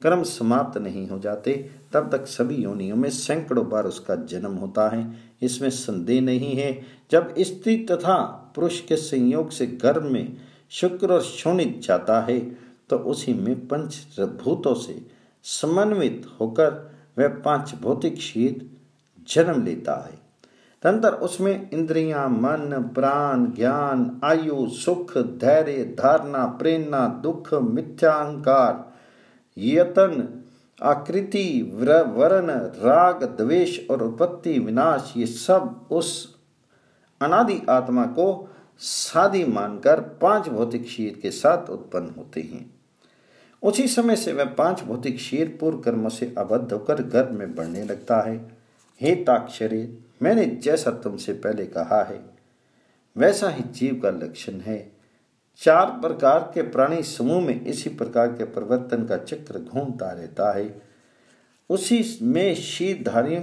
[SPEAKER 1] कर्म समाप्त नहीं हो जाते तब तक सभी योनियों में सैकड़ों बार उसका जन्म होता है, इसमें संदेह नहीं है। जब स्त्री तथा पुरुष के संयोग से गर्भ में शुक्र और शोणित जाता है तो उसी में पंचभूतों से समन्वित होकर वह पांच भौतिक शीत जन्म लेता है। तदंतर उसमें इंद्रियां, मन, प्राण, ज्ञान, आयु, सुख, धैर्य, धारणा, प्रेरणा, दुख, मिथ्या अहंकार, यतन, आकृति, वर्ण, राग, द्वेष और उत्पत्ति विनाश, ये सब उस अनादि आत्मा को सादी मानकर पांच भौतिक शीर के साथ उत्पन्न होते हैं। उसी समय से वह पांच भौतिक शीर पूर्व कर्मों से आबद्ध होकर गर्भ में बढ़ने लगता है। हे ताक्षरी, मैंने जैसा तुमसे पहले कहा है वैसा ही जीव का लक्षण है। चार प्रकार के प्राणी समूह में इसी प्रकार के परिवर्तन का चक्र घूमता रहता है। उसी में शीरधारियों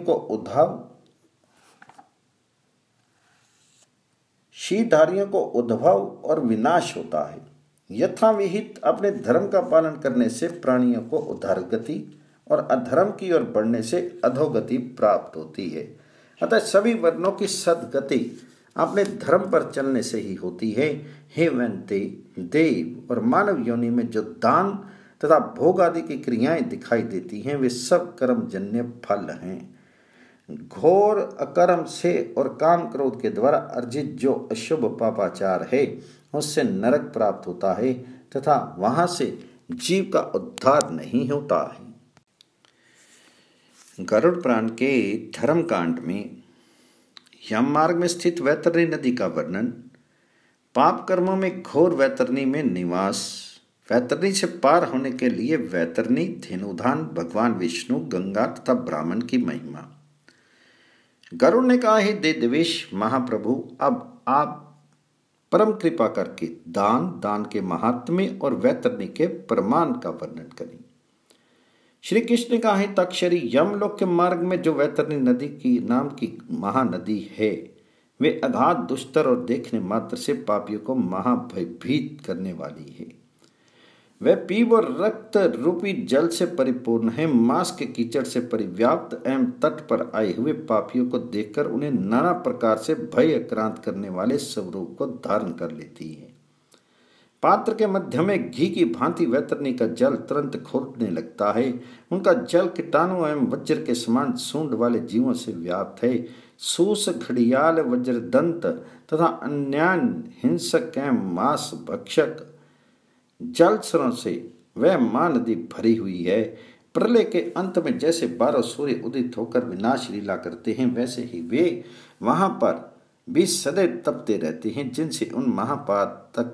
[SPEAKER 1] को उद्भव और विनाश होता है। यथाविहित अपने धर्म का पालन करने से प्राणियों को उद्धारगति और अधर्म की ओर बढ़ने से अधोगति प्राप्त होती है। अतः सभी वर्णों की सद्गति अपने धर्म पर चलने से ही होती है। हे वैन्ते, देव और मानव योनि में जो दान तथा भोग आदि की क्रियाएं दिखाई देती हैं वे सब कर्मजन्य फल हैं। घोर अकर्म से और काम क्रोध के द्वारा अर्जित जो अशुभ पापाचार है उससे नरक प्राप्त होता है तथा वहां से जीव का उद्धार नहीं होता है। गरुड़ पुराण के धर्म कांड में यम मार्ग में स्थित वैतरणी नदी का वर्णन, पाप कर्मों में घोर वैतरणी में निवास, वैतरणी से पार होने के लिए वैतरणी, धेनुधान, भगवान विष्णु, गंगा तथा ब्राह्मण की महिमा। गरुड़ ने कहा, हे देवेश महाप्रभु, अब आप परम कृपा करके दान के महात्म्य और वैतरणी के प्रमाण का वर्णन करें। श्री कृष्ण ने कहा, हे तक्षरी, यमलोक के मार्ग में जो वैतरणी नदी की नाम की महानदी है वे अगाध, दुष्तर और देखने मात्र से पापियों को महाभयभीत करने वाली है। वह पीव और रक्त रूपी जल से परिपूर्ण है, मांस के कीचड़ से परिव्याप्त एवं तट पर आए हुए पापियों को देखकर उन्हें नाना प्रकार से भय क्रांत करने वाले स्वरूप को धारण कर लेती है। पात्र के मध्य में घी की भांति वैतरणी का जल तुरंत खोलने लगता है। उनका जल कीटाणु एवं वज्र के समान सूंड वाले जीवों से व्याप्त है। सूस, घड़ियाल, वज्रदंत तथा अन्य हिंसक एवं मांस भक्षक जलचरों से वह महानदी भरी हुई है। प्रलय के अंत में जैसे 12 सूर्य उदित होकर विनाश लीला करते हैं वैसे ही वे वहां पर भी सदैव तपते रहते हैं, जिनसे उन महापातक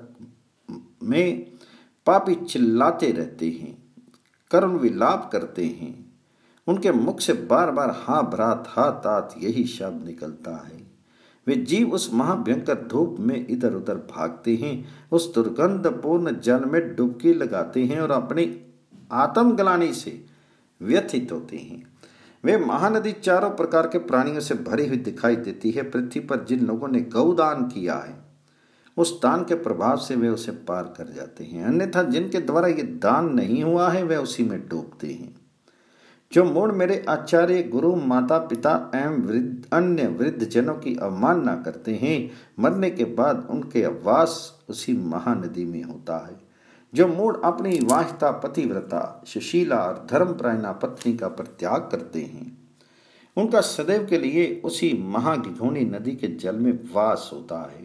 [SPEAKER 1] में पापी चिल्लाते रहते हैं, करुण विलाप करते हैं। उनके मुख से बार बार हा भ्रात हा तात यही शब्द निकलता है। वे जीव उस महाभयंकर धूप में इधर उधर भागते हैं, उस दुर्गंधपूर्ण जल में डुबकी लगाते हैं और अपनी आत्मग्लानि से व्यथित होते हैं। वे महानदी चारों प्रकार के प्राणियों से भरी हुई दिखाई देती है। पृथ्वी पर जिन लोगों ने गौदान किया है उस दान के प्रभाव से वे उसे पार कर जाते हैं, अन्यथा जिनके द्वारा ये दान नहीं हुआ है वे उसी में डूबते हैं। जो मूढ़ मेरे आचार्य, गुरु, माता पिता एवं अन्य वृद्ध जनों की अवमानना करते हैं, मरने के बाद उनके वास उसी महानदी में होता है। जो मूढ़ अपनी विवाहिता, पतिव्रता, सुशीला और धर्मपरायणा पत्नी का परित्याग करते हैं उनका सदैव के लिए उसी महाघिघोनी नदी के जल में वास होता है।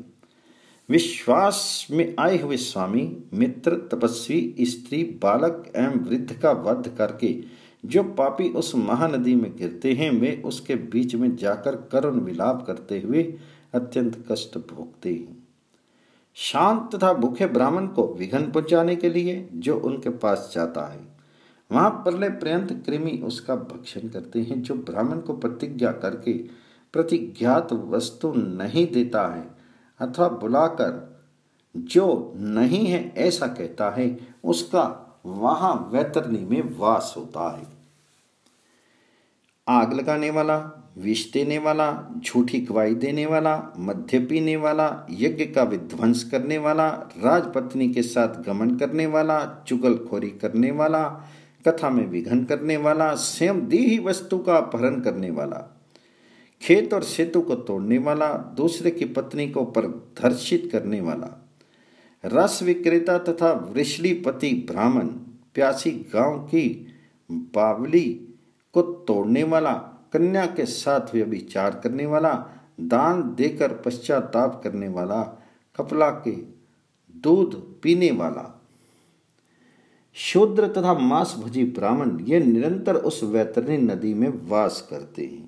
[SPEAKER 1] विश्वास में आए हुए स्वामी, मित्र, तपस्वी, स्त्री, बालक एवं वृद्ध का वध करके जो पापी उस महानदी में गिरते हैं वे उसके बीच में जाकर करुण विलाप करते हुए अत्यंत कष्ट भोगते हैं। शांत तथा भूखे ब्राह्मण को विघ्न पहुंचाने के लिए जो उनके पास जाता है वहां प्रलय पर्यंत कृमि उसका भक्षण करते हैं। जो ब्राह्मण को प्रतिज्ञा करके प्रतिज्ञात वस्तु नहीं देता है अथवा बुलाकर जो नहीं है ऐसा कहता है उसका वहां वैतरणी में वास होता है। आग लगाने वाला, विष देने वाला, झूठी गवाही देने वाला, मद्य पीने वाला, यज्ञ का विध्वंस करने वाला, राजपत्नी के साथ गमन करने वाला, चुगलखोरी करने वाला, कथा में विघन करने वाला, स्वयं दी ही वस्तु का अपहरण करने वाला, खेत और सेतु को तोड़ने वाला, दूसरे की पत्नी को परधर्षित करने वाला, रस विक्रेता तथा वृषलीपति ब्राह्मण, प्यासी गांव की बावली को तोड़ने वाला, कन्या के साथ व्यभिचार करने वाला, दान देकर पश्चाताप करने वाला, कपला के दूध पीने वाला, शूद्र तथा मांस भोजी ब्राह्मण ये निरंतर उस वैतरणी नदी में वास करते हैं।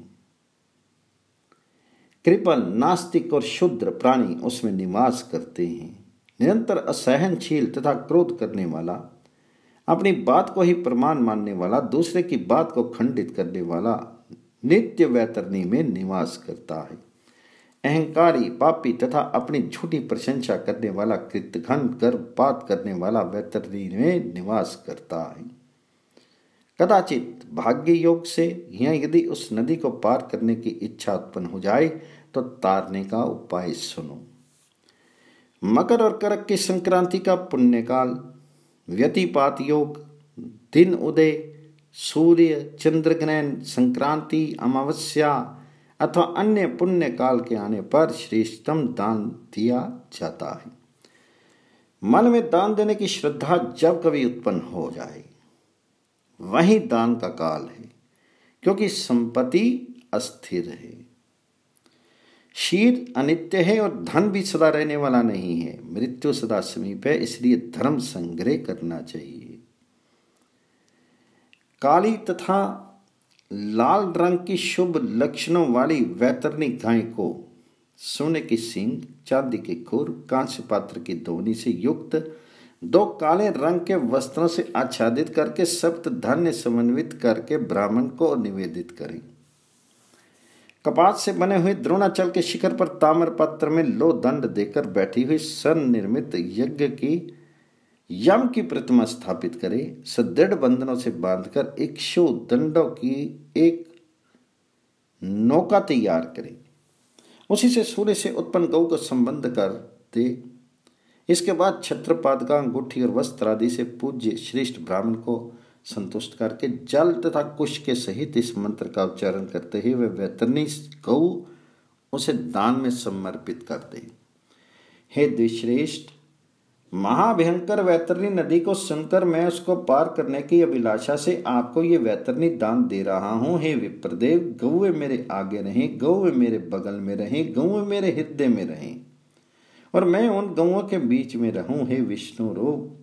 [SPEAKER 1] कृपल, नास्तिक और शूद्र प्राणी उसमें निवास करते हैं। निरंतर असहनशील तथा क्रोध करने वाला, अपनी बात को ही प्रमाण मानने वाला, दूसरे की बात को खंडित करने वाला नित्य वैतरणी में निवास करता है। अहंकारी, पापी तथा अपनी झूठी प्रशंसा करने वाला, कृतघ्न गर्भपात करने वाला वैतरणी में निवास करता है। कदाचित भाग्य योग से यदि उस नदी को पार करने की इच्छा उत्पन्न हो जाए तो तारने का उपाय सुनो। मकर और करक की संक्रांति का पुण्यकाल, व्यतिपात योग, दिन उदय, सूर्य चंद्र ग्रहण, संक्रांति, अमावस्या अथवा अन्य पुण्य काल के आने पर श्रेष्ठतम दान दिया जाता है। मन में दान देने की श्रद्धा जब कभी उत्पन्न हो जाए वही दान का काल है, क्योंकि संपत्ति अस्थिर है, शीर अनित्य है और धन भी सदा रहने वाला नहीं है। मृत्यु सदा समीप है, इसलिए धर्म संग्रह करना चाहिए। काली तथा लाल रंग की शुभ लक्षणों वाली वैतरणी गाय को सोने की सींग, चांदी के खुर, कांस्य पात्र की दोहनी से युक्त 2 काले रंग के वस्त्रों से आच्छादित करके सप्त धान्य समन्वित करके ब्राह्मण को निवेदित करें। कपास से बने हुए द्रोणाचल के शिखर पर ताम्र पात्र में लो दंड देकर बैठी हुई स्वर्ण निर्मित यज्ञ की यम की प्रतिमा स्थापित करे। सुदृढ़ बंधनों से बांधकर 100 दंडों की एक नौका तैयार करे। उसी से सूर्य से उत्पन्न गौ को संबंध कर दे। इसके बाद छत्र, पादका, अंगूठी और वस्त्र आदि से पूज्य श्रेष्ठ ब्राह्मण को संतुष्ट करके जल तथा कुश के सहित इस मंत्र का उच्चारण करते हुए वह वैतरणी गौ उसे दान में समर्पित कर दे। हे द्विश्रेष्ठ, महाभयंकर वैतरणी नदी को सुनकर मैं उसको पार करने की अभिलाषा से आपको ये वैतरणी दान दे रहा हूँ। हे विप्रदेव, गौएं मेरे आगे रहें, गौएं मेरे बगल में रहें, गौएं मेरे हृदय में रहें और मैं उन गौओं के बीच में रहूं। हे विष्णु रूप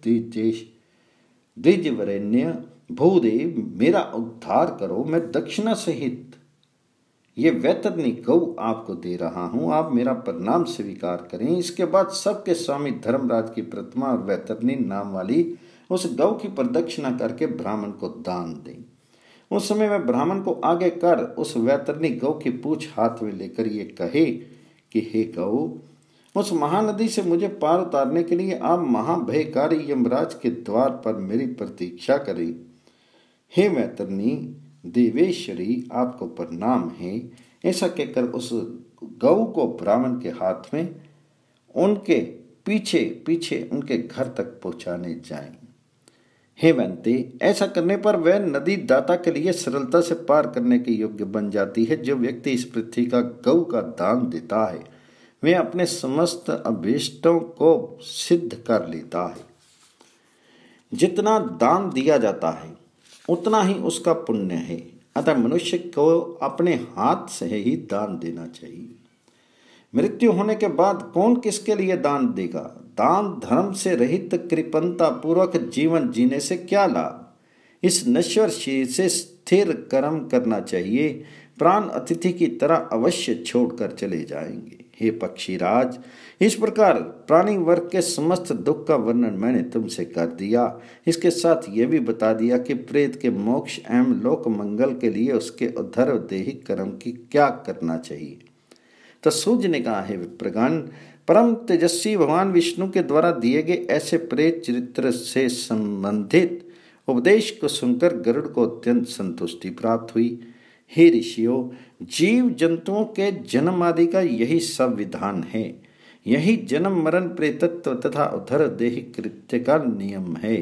[SPEAKER 1] द्विजवरेण्य भूदेव, मेरा उद्धार करो। मैं दक्षिणा सहित ये वैतरणी गौ आपको दे रहा हूं, आप मेरा प्रणाम स्वीकार करें। इसके बाद सबके स्वामी धर्मराज की प्रतिमा और वैतरणी नाम वाली उस गौ की प्रदक्षिणा करके ब्राह्मण को दान दें। उस समय वह ब्राह्मण को आगे कर उस वैतरणी गौ की पूंछ हाथ में लेकर ये कहे कि हे गौ, उस महानदी से मुझे पार उतारने के लिए आप महाभयकारी यमराज के द्वार पर मेरी प्रतीक्षा करें। हे वैतरणी देवेश्वरी, आपको प्रणाम है। ऐसा कहकर उस गौ को ब्राह्मण के हाथ में उनके पीछे पीछे उनके घर तक पहुंचाने जाएं। हे वंते, ऐसा करने पर वह नदी दाता के लिए सरलता से पार करने के योग्य बन जाती है। जो व्यक्ति इस पृथ्वी का गौ का दान देता है वह अपने समस्त अभीष्टों को सिद्ध कर लेता है। जितना दान दिया जाता है उतना ही उसका पुण्य है। अतः मनुष्य को अपने हाथ से ही दान देना चाहिए। मृत्यु होने के बाद कौन किसके लिए दान देगा? दान धर्म से रहित कृपणता पूर्वक जीवन जीने से क्या लाभ? इस नश्वर शरीर से स्थिर कर्म करना चाहिए। प्राण अतिथि की तरह अवश्य छोड़कर चले जाएंगे। हे पक्षीराज, इस प्रकार प्राणी वर्ग के समस्त दुख का वर्णन मैंने तुमसे कर दिया। इसके साथ यह भी बता दिया कि प्रेत के मोक्ष एवं लोक मंगल के लिए उसके उद्धर दैहिक कर्म की क्या करना चाहिए। तो सूर्य ने कहा, है विप्रगण, परम तेजस्वी भगवान विष्णु के द्वारा दिए गए ऐसे प्रेत चरित्र से संबंधित उपदेश को सुनकर गरुड़ को अत्यंत संतुष्टि प्राप्त हुई। हे ऋषियों, जीव जंतुओं के जन्म आदि का यही सब विधान है। यही जन्म मरण प्रेतत्व तथा उधर देहिक कृत्य का नियम है।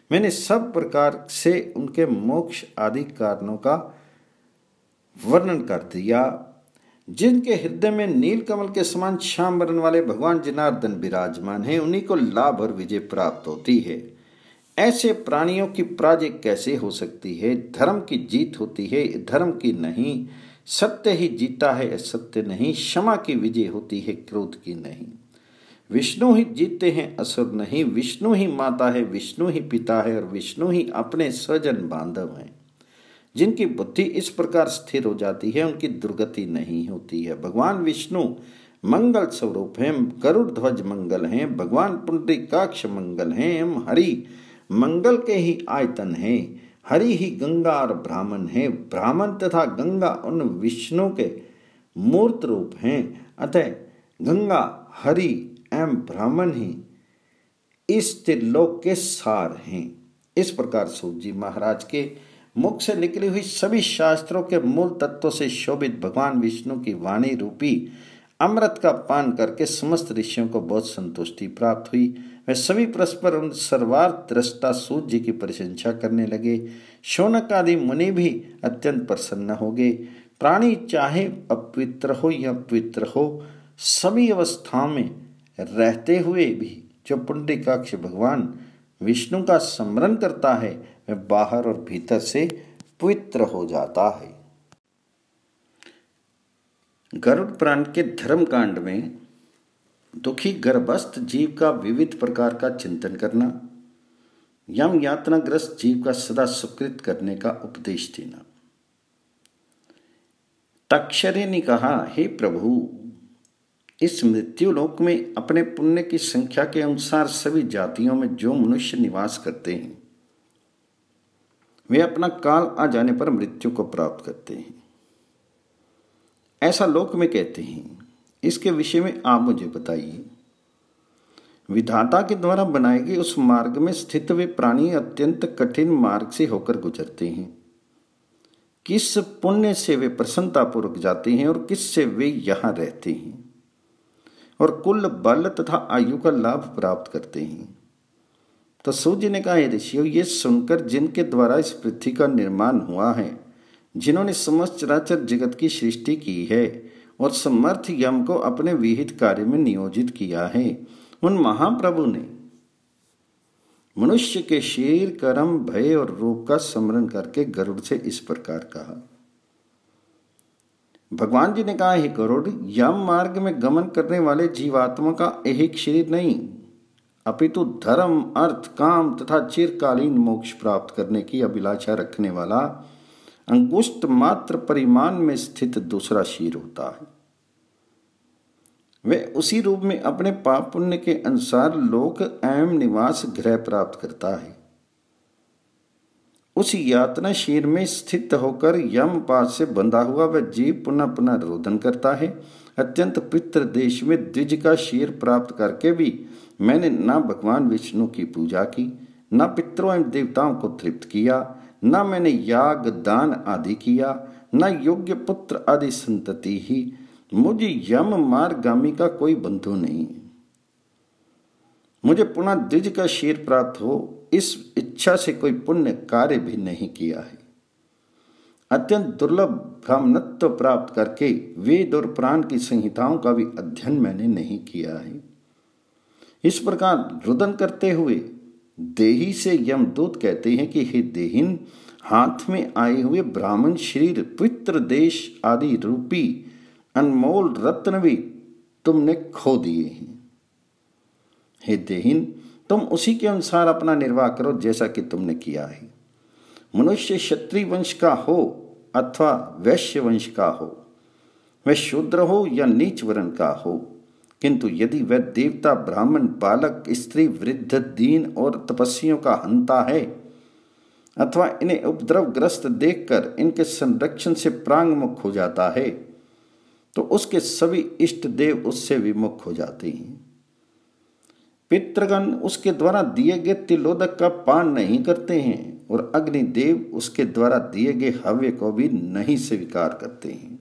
[SPEAKER 1] मैंने सब प्रकार से उनके मोक्ष आदि कारणों का वर्णन कर दिया। जिनके हृदय में नील कमल के समान श्याम वर्ण वाले भगवान जनार्दन विराजमान हैं, उन्हीं को लाभ और विजय प्राप्त होती है। ऐसे प्राणियों की पराजय कैसे हो सकती है? धर्म की जीत होती है, धर्म की नहीं। सत्य ही जीता है, असत्य नहीं। क्षमा की विजय होती है, क्रोध की नहीं। विष्णु ही जीतते हैं, असुर नहीं। विष्णु ही माता है, विष्णु ही पिता है और विष्णु ही अपने स्वजन बांधव हैं। जिनकी बुद्धि इस प्रकार स्थिर हो जाती है, उनकी दुर्गति नहीं होती है। भगवान विष्णु मंगल स्वरूप हैं, गरुड़ ध्वज मंगल हैं। भगवान पुंडरीकाक्ष मंगल हैं। हम हरि मंगल के ही आयतन हैं। हरि ही गंगा और ब्राह्मण हैं। ब्राह्मण तथा गंगा उन विष्णु के मूर्त रूप हैं। अतः गंगा, हरि एवं ब्राह्मण ही इस त्रिलोक के सार हैं। इस प्रकार सूत जी महाराज के मुख से निकली हुई सभी शास्त्रों के मूल तत्वों से शोभित भगवान विष्णु की वाणी रूपी अमृत का पान करके समस्त ऋषियों को बहुत संतुष्टि प्राप्त हुई। वे सभी परस्पर उन सर्वार्थ दृष्टा सूत जी की प्रशंसा करने लगे। शौनक आदि मुनि भी अत्यंत प्रसन्न हो गए। प्राणी चाहे अपवित्र हो या पवित्र हो, सभी अवस्थाओं में रहते हुए भी जो पुंडरीकाक्ष भगवान विष्णु का स्मरण करता है, वह बाहर और भीतर से पवित्र हो जाता है। गरुड़ पुराण के धर्म कांड में दुखी गर्भस्थ जीव का विविध प्रकार का चिंतन करना, यम यातनाग्रस्त जीव का सदा सुकृत करने का उपदेश देना। तक्षरी ने कहा, हे प्रभु, इस मृत्यु लोक में अपने पुण्य की संख्या के अनुसार सभी जातियों में जो मनुष्य निवास करते हैं, वे अपना काल आ जाने पर मृत्यु को प्राप्त करते हैं। ऐसा लोक में कहते हैं। इसके विषय में आप मुझे बताइए। विधाता के द्वारा बनाए गए उस मार्ग में स्थित वे प्राणी अत्यंत कठिन मार्ग से होकर गुजरते हैं। किस पुण्य से वे प्रसन्नतापूर्वक जाते हैं और किस से वे यहाँ रहते हैं और कुल बल तथा आयु का लाभ प्राप्त करते हैं। तो सूत जी ने कहा, हे ऋषियों, ये सुनकर जिनके द्वारा इस पृथ्वी का निर्माण हुआ है, जिन्होंने समस्त चराचर जगत की सृष्टि की है और समर्थ यम को अपने विहित कार्य में नियोजित किया है, उन महाप्रभु ने मनुष्य के शरीर, कर्म, भय और रूप का स्मरण करके गरुड़ से इस प्रकार कहा। भगवान जी ने कहा, हे गरुड़, यम मार्ग में गमन करने वाले जीवात्मा का एक शरीर नहीं, अपितु धर्म, अर्थ, काम तथा चिरकालीन मोक्ष प्राप्त करने की अभिलाषा रखने वाला अंगुष्ठ मात्र परिमाण में स्थित दूसरा शरीर होता है। वह उसी रूप में अपने पाप पुण्य के अनुसार लोक एवं निवास गृह प्राप्त करता है। उस यातना शरीर में स्थित होकर यम पाद से बंधा हुआ वह जीव पुनः पुनः रोदन करता है। अत्यंत पितृ देश में द्विज का शरीर प्राप्त करके भी मैंने न भगवान विष्णु की पूजा की, न पितरों एवं देवताओं को तृप्त किया, न मैंने याग, दान आदि किया, न योग्य पुत्र आदि संतति ही। मुझे यम मार्गामी का कोई बंधु नहीं। मुझे पुनः द्विज का शरीर प्राप्त हो, इस इच्छा से कोई पुण्य कार्य भी नहीं किया है। अत्यंत दुर्लभ ब्राह्मणत्व प्राप्त करके वेद और पुराण की संहिताओं का भी अध्ययन मैंने नहीं किया है। इस प्रकार रुदन करते हुए देही से यमदूत कहते हैं कि हे देहिन, हाथ में आए हुए ब्राह्मण शरीर, पवित्र देश आदि रूपी अनमोल रत्न भी तुमने खो दिए हैं। हे देहिन, तुम उसी के अनुसार अपना निर्वाह करो जैसा कि तुमने किया है। मनुष्य क्षत्रिय वंश का हो अथवा वैश्य वंश का हो, वह शूद्र हो या नीच वर्ण का हो, किंतु यदि वह देवता, ब्राह्मण, बालक, स्त्री, वृद्ध, दीन और तपस्वियों का हंता है अथवा इन्हें उपद्रवग्रस्त देखकर इनके संरक्षण से प्रांगमुख हो जाता है, तो उसके सभी इष्ट देव उससे विमुख हो जाते हैं। पितृगण उसके द्वारा दिए गए तिलोदक का पान नहीं करते हैं और अग्निदेव उसके द्वारा दिए गए हव्य को भी नहीं स्वीकार करते हैं।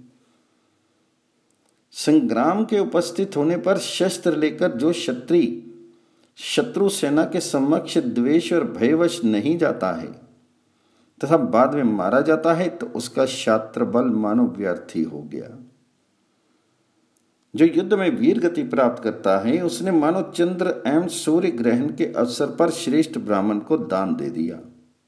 [SPEAKER 1] संग्राम के उपस्थित होने पर शस्त्र लेकर जो क्षत्रिय शत्रु सेना के समक्ष द्वेष और भयवश नहीं जाता है तथा बाद में मारा जाता है तो उसका शास्त्र बल मानो व्यर्थ ही हो गया। जो युद्ध में वीर गति प्राप्त करता है उसने मानो चंद्र एवं सूर्य ग्रहण के अवसर पर श्रेष्ठ ब्राह्मण को दान दे दिया।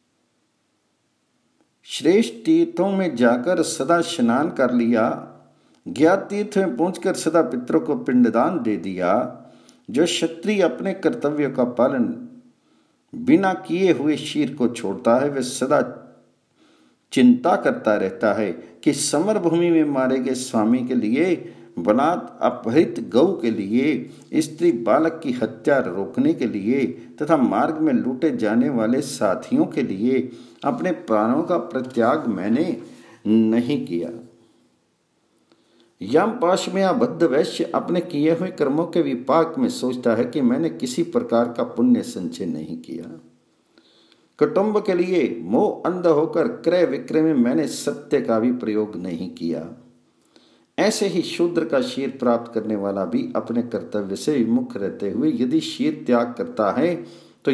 [SPEAKER 1] श्रेष्ठ तीर्थों में जाकर सदा स्नान कर लिया, ज्ञात तीर्थ में पहुंचकर सदा पितरों को पिंडदान दे दिया। जो क्षत्रिय अपने कर्तव्यों का पालन बिना किए हुए शीर को छोड़ता है वह सदा चिंता करता रहता है कि समर भूमि में मारे गए स्वामी के लिए, बलात् अपहृत गौ के लिए, स्त्री बालक की हत्या रोकने के लिए तथा मार्ग में लूटे जाने वाले साथियों के लिए अपने प्राणों का परित्याग मैंने नहीं किया। यमपाश में आबद्ध वैश्य अपने किए हुए कर्मों के विपाक में सोचता है कि मैंने किसी प्रकार का पुण्य संचय नहीं किया। कुटुंब के लिए मोह अंध होकर क्रय विक्रय में मैंने सत्य का भी प्रयोग नहीं किया। ऐसे ही शूद्र का शीर प्राप्त करने वाला भी अपने कर्तव्य से विमुख रहते हुए यदि शीर त्याग करता है तो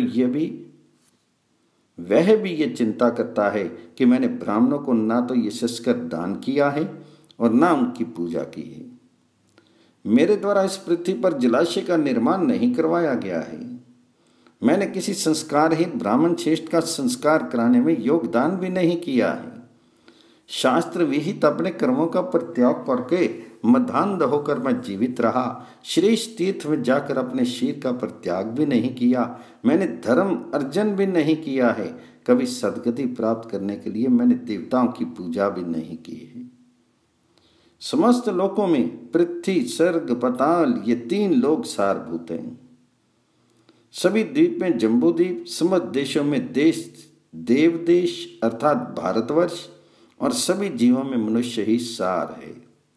[SPEAKER 1] वह भी ये चिंता करता है कि मैंने ब्राह्मणों को ना तो यशस्कर दान किया है और ना उनकी पूजा की है। मेरे द्वारा इस पृथ्वी पर जलाशय का निर्माण नहीं करवाया गया है। मैंने किसी संस्कारहीन ब्राह्मण श्रेष्ठ का संस्कार कराने में योगदान भी नहीं किया है। शास्त्र विहित अपने कर्मों का परित्याग करके मधांध होकर मैं जीवित रहा। श्रेष्ठ तीर्थ में जाकर अपने शीर का परित्याग भी नहीं किया। मैंने धर्म अर्जन भी नहीं किया है। कभी सद्गति प्राप्त करने के लिए मैंने देवताओं की पूजा भी नहीं की है। समस्त लोकों में पृथ्वी, स्वर्ग, पाताल ये 3 लोक सारभूत हैं। सभी द्वीप में जम्बूद्वीप, समस्त देशों में देव देश अर्थात भारतवर्ष और सभी जीवों में मनुष्य ही सार है।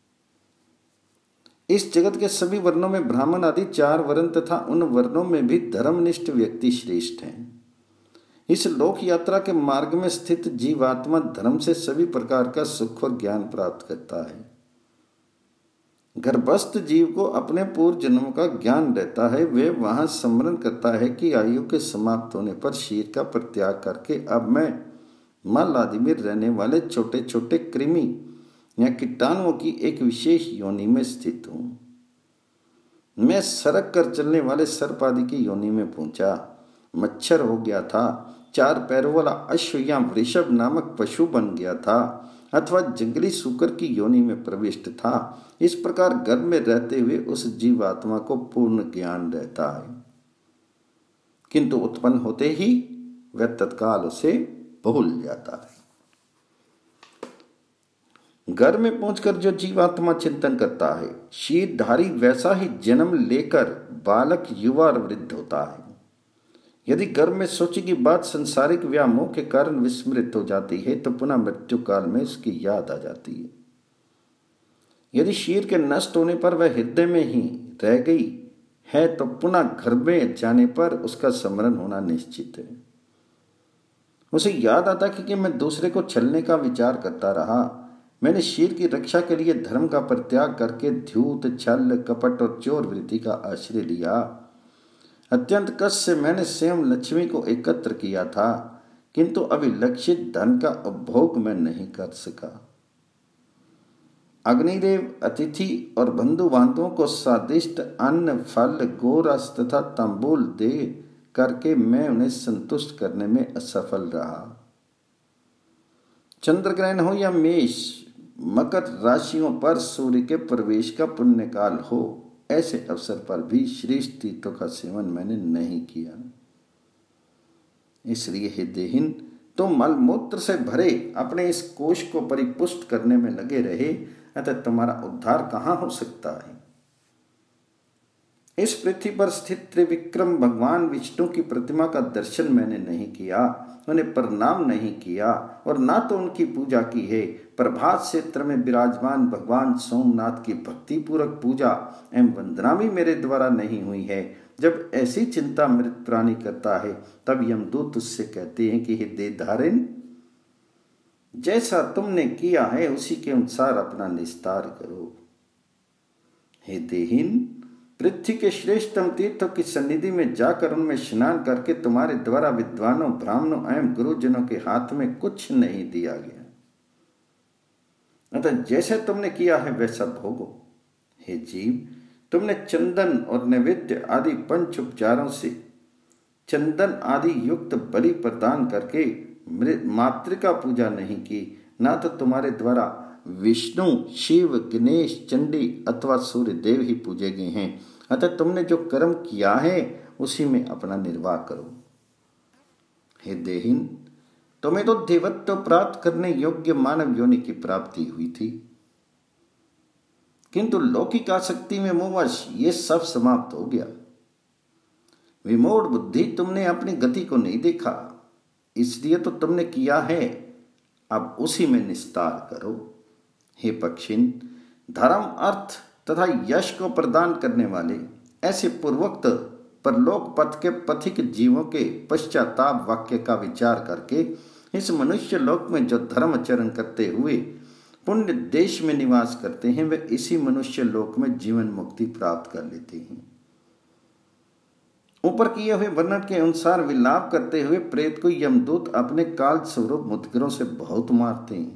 [SPEAKER 1] इस जगत के सभी वर्णों में ब्राह्मण आदि 4 वर्ण तथा उन वर्णों में भी धर्मनिष्ठ व्यक्ति श्रेष्ठ हैं। इस लोक यात्रा के मार्ग में स्थित जीवात्मा धर्म से सभी प्रकार का सुख और ज्ञान प्राप्त करता है। गर्भस्थ जीव को अपने पूर्व जन्म का ज्ञान रहता है। वे वहां स्मरण करता है कि आयु के समाप्त होने पर शीर का परित्याग करके अब मैं मल आदि में रहने वाले छोटे छोटे कृमि या कीटाणुओं की एक विशेष योनि में स्थित हूं। मैं सरक कर चलने वाले सर्प आदि की योनि में पहुंचा। मच्छर हो गया था, 4 पैरों वाला अश्व या वृषभ नामक पशु बन गया था अथवा जंगली सूकर की योनि में प्रविष्ट था। इस प्रकार गर्भ में रहते हुए उस जीवात्मा को पूर्ण ज्ञान रहता है, किंतु उत्पन्न होते ही वह तत्काल उसे भूल जाता है। गर्भ में पहुंचकर जो जीवात्मा चिंतन करता है, शीरधारी वैसा ही जन्म लेकर बालक, युवा और वृद्ध होता है। यदि गर्भ में सोची की बात संसारिक व्यामोह के कारण विस्मृत हो जाती है तो पुनः मृत्यु काल में उसकी याद आ जाती है। यदि शीर के नष्ट होने पर वह हृदय में ही रह गई है तो पुनः गर्भ में जाने पर उसका स्मरण होना निश्चित है। उसे याद आता कि मैं दूसरे को छलने का विचार करता रहा। मैंने शीर की रक्षा के लिए धर्म का परित्याग करके ध्यूत, छल, कपट और चोर वृत्ति का आश्रय लिया। अत्यंत कष्ट से मैंने स्वयं लक्ष्मी को एकत्र किया था, किंतु अभिलक्षित धन का उपभोग मैं नहीं कर सका। अग्निदेव, अतिथि और बंधु बांधवों को स्वादिष्ट अन्न, फल, गोरस तथा तांबूल दे करके मैं उन्हें संतुष्ट करने में असफल रहा। चंद्र ग्रहण हो या मेष, मकर राशियों पर सूर्य के प्रवेश का पुण्य काल हो, ऐसे अवसर पर भी श्रेष्ठ तीर्थों का सेवन मैंने नहीं किया। इसलिए हे देहिन, तुम मलमूत्र से भरे अपने इस कोश को परिपुष्ट करने में लगे रहे, अतः तुम्हारा उद्धार कहाँ हो सकता है। इस पृथ्वी पर स्थित त्रिविक्रम भगवान विष्णु की प्रतिमा का दर्शन मैंने नहीं किया, उन्हें प्रणाम नहीं किया और ना तो उनकी पूजा की है। प्रभात क्षेत्र में विराजमान भगवान सोमनाथ की भक्ति पूर्वक पूजा एवं वंदना भी मेरे द्वारा नहीं हुई है। जब ऐसी चिंता मृत प्राणी करता है तब यमदूत उससे कहते हैं कि हे देहधारिण, जैसा तुमने किया है उसी के अनुसार अपना निस्तार करो। हे देहीन, पृथ्वी के श्रेष्ठतम तीर्थों की सन्निधि में जाकर उनमें स्नान करके तुम्हारे द्वारा विद्वानों, ब्राह्मणों एवं गुरुजनों के हाथ में कुछ नहीं दिया गया, अतः जैसे तुमने किया है वैसा भोगो। हे जीव, तुमने चंदन और नैवेद्य आदि पंच उपचारों से चंदन आदि युक्त बलि प्रदान करके मातृका पूजा नहीं की, ना तो तुम्हारे द्वारा विष्णु, शिव, गणेश, चंडी अथवा सूर्य देव ही पूजे गए हैं। अतः तुमने जो कर्म किया है उसी में अपना निर्वाह करो। हे देहीन, तुम्हें तो देवत्व प्राप्त करने योग्य मानव योनि की प्राप्ति हुई थी, किंतु लौकिक आसक्ति में मोहवश ये सब समाप्त हो गया। विमूढ़ बुद्धि, तुमने अपनी गति को नहीं देखा, इसलिए तो तुमने किया है, अब उसी में निस्तार करो। हे पक्षिन, धर्म, अर्थ तथा यश को प्रदान करने वाले ऐसे पूर्वोक्त परलोक पथ के पथिक जीवों के पश्चाताप वाक्य का विचार करके इस मनुष्य लोक में जो धर्म आचरण करते हुए पुण्य देश में निवास करते हैं, वे इसी मनुष्य लोक में जीवन मुक्ति प्राप्त कर लेते हैं। ऊपर किए हुए वर्णन के अनुसार विलाप करते हुए प्रेत को यमदूत अपने काल स्वरूप मुद्गरों से बहुत मारते हैं।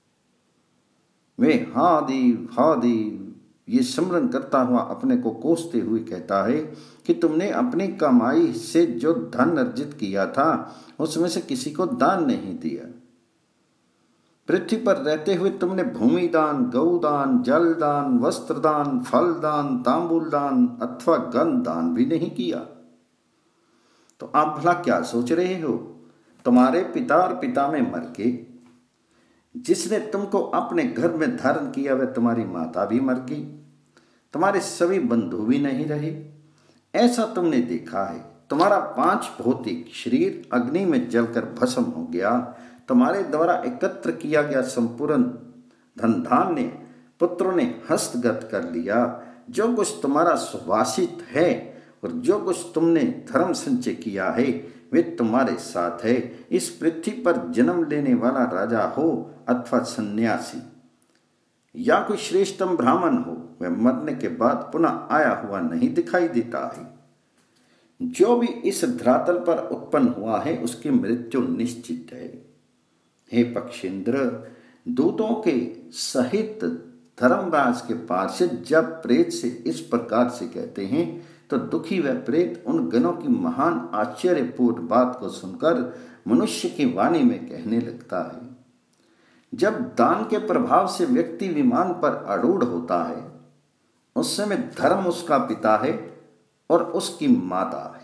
[SPEAKER 1] वे हादी ये स्मरण करता हुआ अपने को कोसते हुए कहता है कि तुमने अपनी कमाई से जो धन अर्जित किया था उसमें से किसी को दान नहीं दिया। पृथ्वी पर रहते हुए तुमने भूमि दान, गौदान, जल दान, वस्त्र दान, फल दान, तांबूल दान अथवा गंध दान भी नहीं किया। तो आप भला क्या सोच रहे हो? तुम्हारे पिता और पितामह मर के, जिसने तुमको अपने घर में धारण किया वह तुम्हारी माता भी मर गई, तुम्हारे सभी बंधु भी नहीं रहे, ऐसा तुमने देखा है। तुम्हारा 5 भौतिक शरीर अग्नि में जलकर भस्म हो गया। तुम्हारे द्वारा एकत्र किया गया संपूर्ण धन धान्य पुत्रों ने हस्तगत कर लिया। जो कुछ तुम्हारा सुभाषित है और जो कुछ तुमने धर्म संचय किया है वे तुम्हारे साथ है। इस पृथ्वी पर जन्म लेने वाला राजा हो अथवा सन्यासी या कोई श्रेष्ठतम ब्राह्मण हो, वह मरने के बाद पुनः आया हुआ नहीं दिखाई देता है। जो भी इस धरातल पर उत्पन्न हुआ है उसकी मृत्यु निश्चित है। हे पक्षींद्र, दूतों के सहित धर्मराज के पार्षद जब प्रेत से इस प्रकार से कहते हैं तो दुखी वह प्रेत उन गणों की महान आश्चर्यपूर्ण बात को सुनकर मनुष्य की वाणी में कहने लगता है। जब दान के प्रभाव से व्यक्ति विमान पर आरूढ़ होता है उस समय धर्म उसका पिता है और उसकी माता है।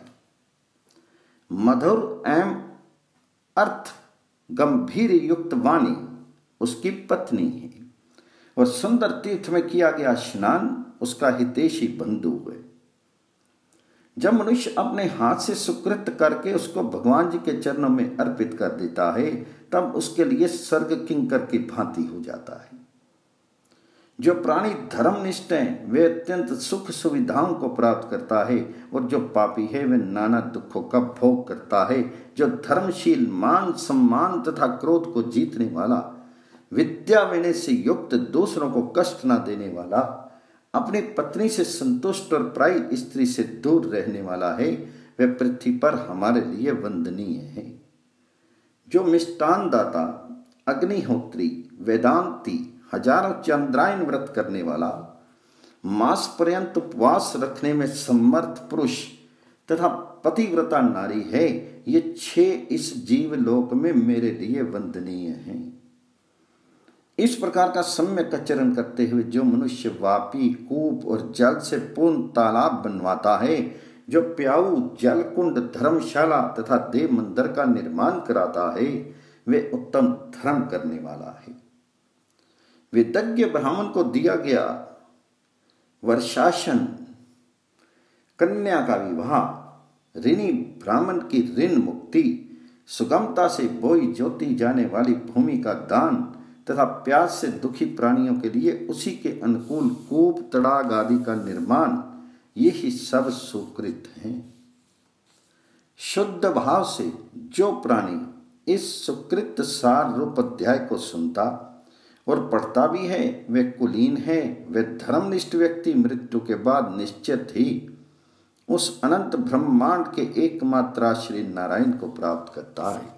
[SPEAKER 1] मधुर एवं अर्थ गंभीर युक्त वाणी उसकी पत्नी है और सुंदर तीर्थ में किया गया स्नान उसका हितैषी बंधु है। जब मनुष्य अपने हाथ से सुकृत करके उसको भगवान जी के चरणों में अर्पित कर देता है तब उसके लिए स्वर्ग किंकर की भांति हो जाता है। जो प्राणी धर्मनिष्ठ है वे अत्यंत सुख सुविधाओं को प्राप्त करता है और जो पापी है वे नाना दुखों का भोग करता है। जो धर्मशील, मान सम्मान तथा क्रोध को जीतने वाला, विद्या विनय से युक्त, दूसरों को कष्ट न देने वाला, अपनी पत्नी से संतुष्ट और पराई स्त्री से दूर रहने वाला है, वह पृथ्वी पर हमारे लिए वंदनीय है। जो मिष्टान दाता, अग्निहोत्री, वेदांती, हजारों चंद्रायन व्रत करने वाला, मास पर्यंत उपवास रखने में समर्थ पुरुष तथा पतिव्रता नारी है, ये 6 इस जीवलोक में मेरे लिए वंदनीय हैं। इस प्रकार का सम्यक आचरण करते हुए जो मनुष्य वापी, कूप और जल से पूर्ण तालाब बनवाता है, जो प्याऊ, जलकुंड, धर्मशाला तथा देव मंदिर का निर्माण कराता है, वे उत्तम धर्म करने वाला है। विदग्ध ब्राह्मण को दिया गया वर्षासन, कन्या का विवाह, ऋणी ब्राह्मण की ऋण मुक्ति, सुगमता से बोई जोती जाने वाली भूमि का दान तथा प्यास से दुखी प्राणियों के लिए उसी के अनुकूल कूप, तड़ाग आदि का निर्माण, यही सब सुकृत हैं। शुद्ध भाव से जो प्राणी इस सुकृत सार रूप अध्याय को सुनता और पढ़ता भी है, वे कुलीन है, वे धर्मनिष्ठ व्यक्ति मृत्यु के बाद निश्चित ही उस अनंत ब्रह्मांड के एकमात्र श्री नारायण को प्राप्त करता है।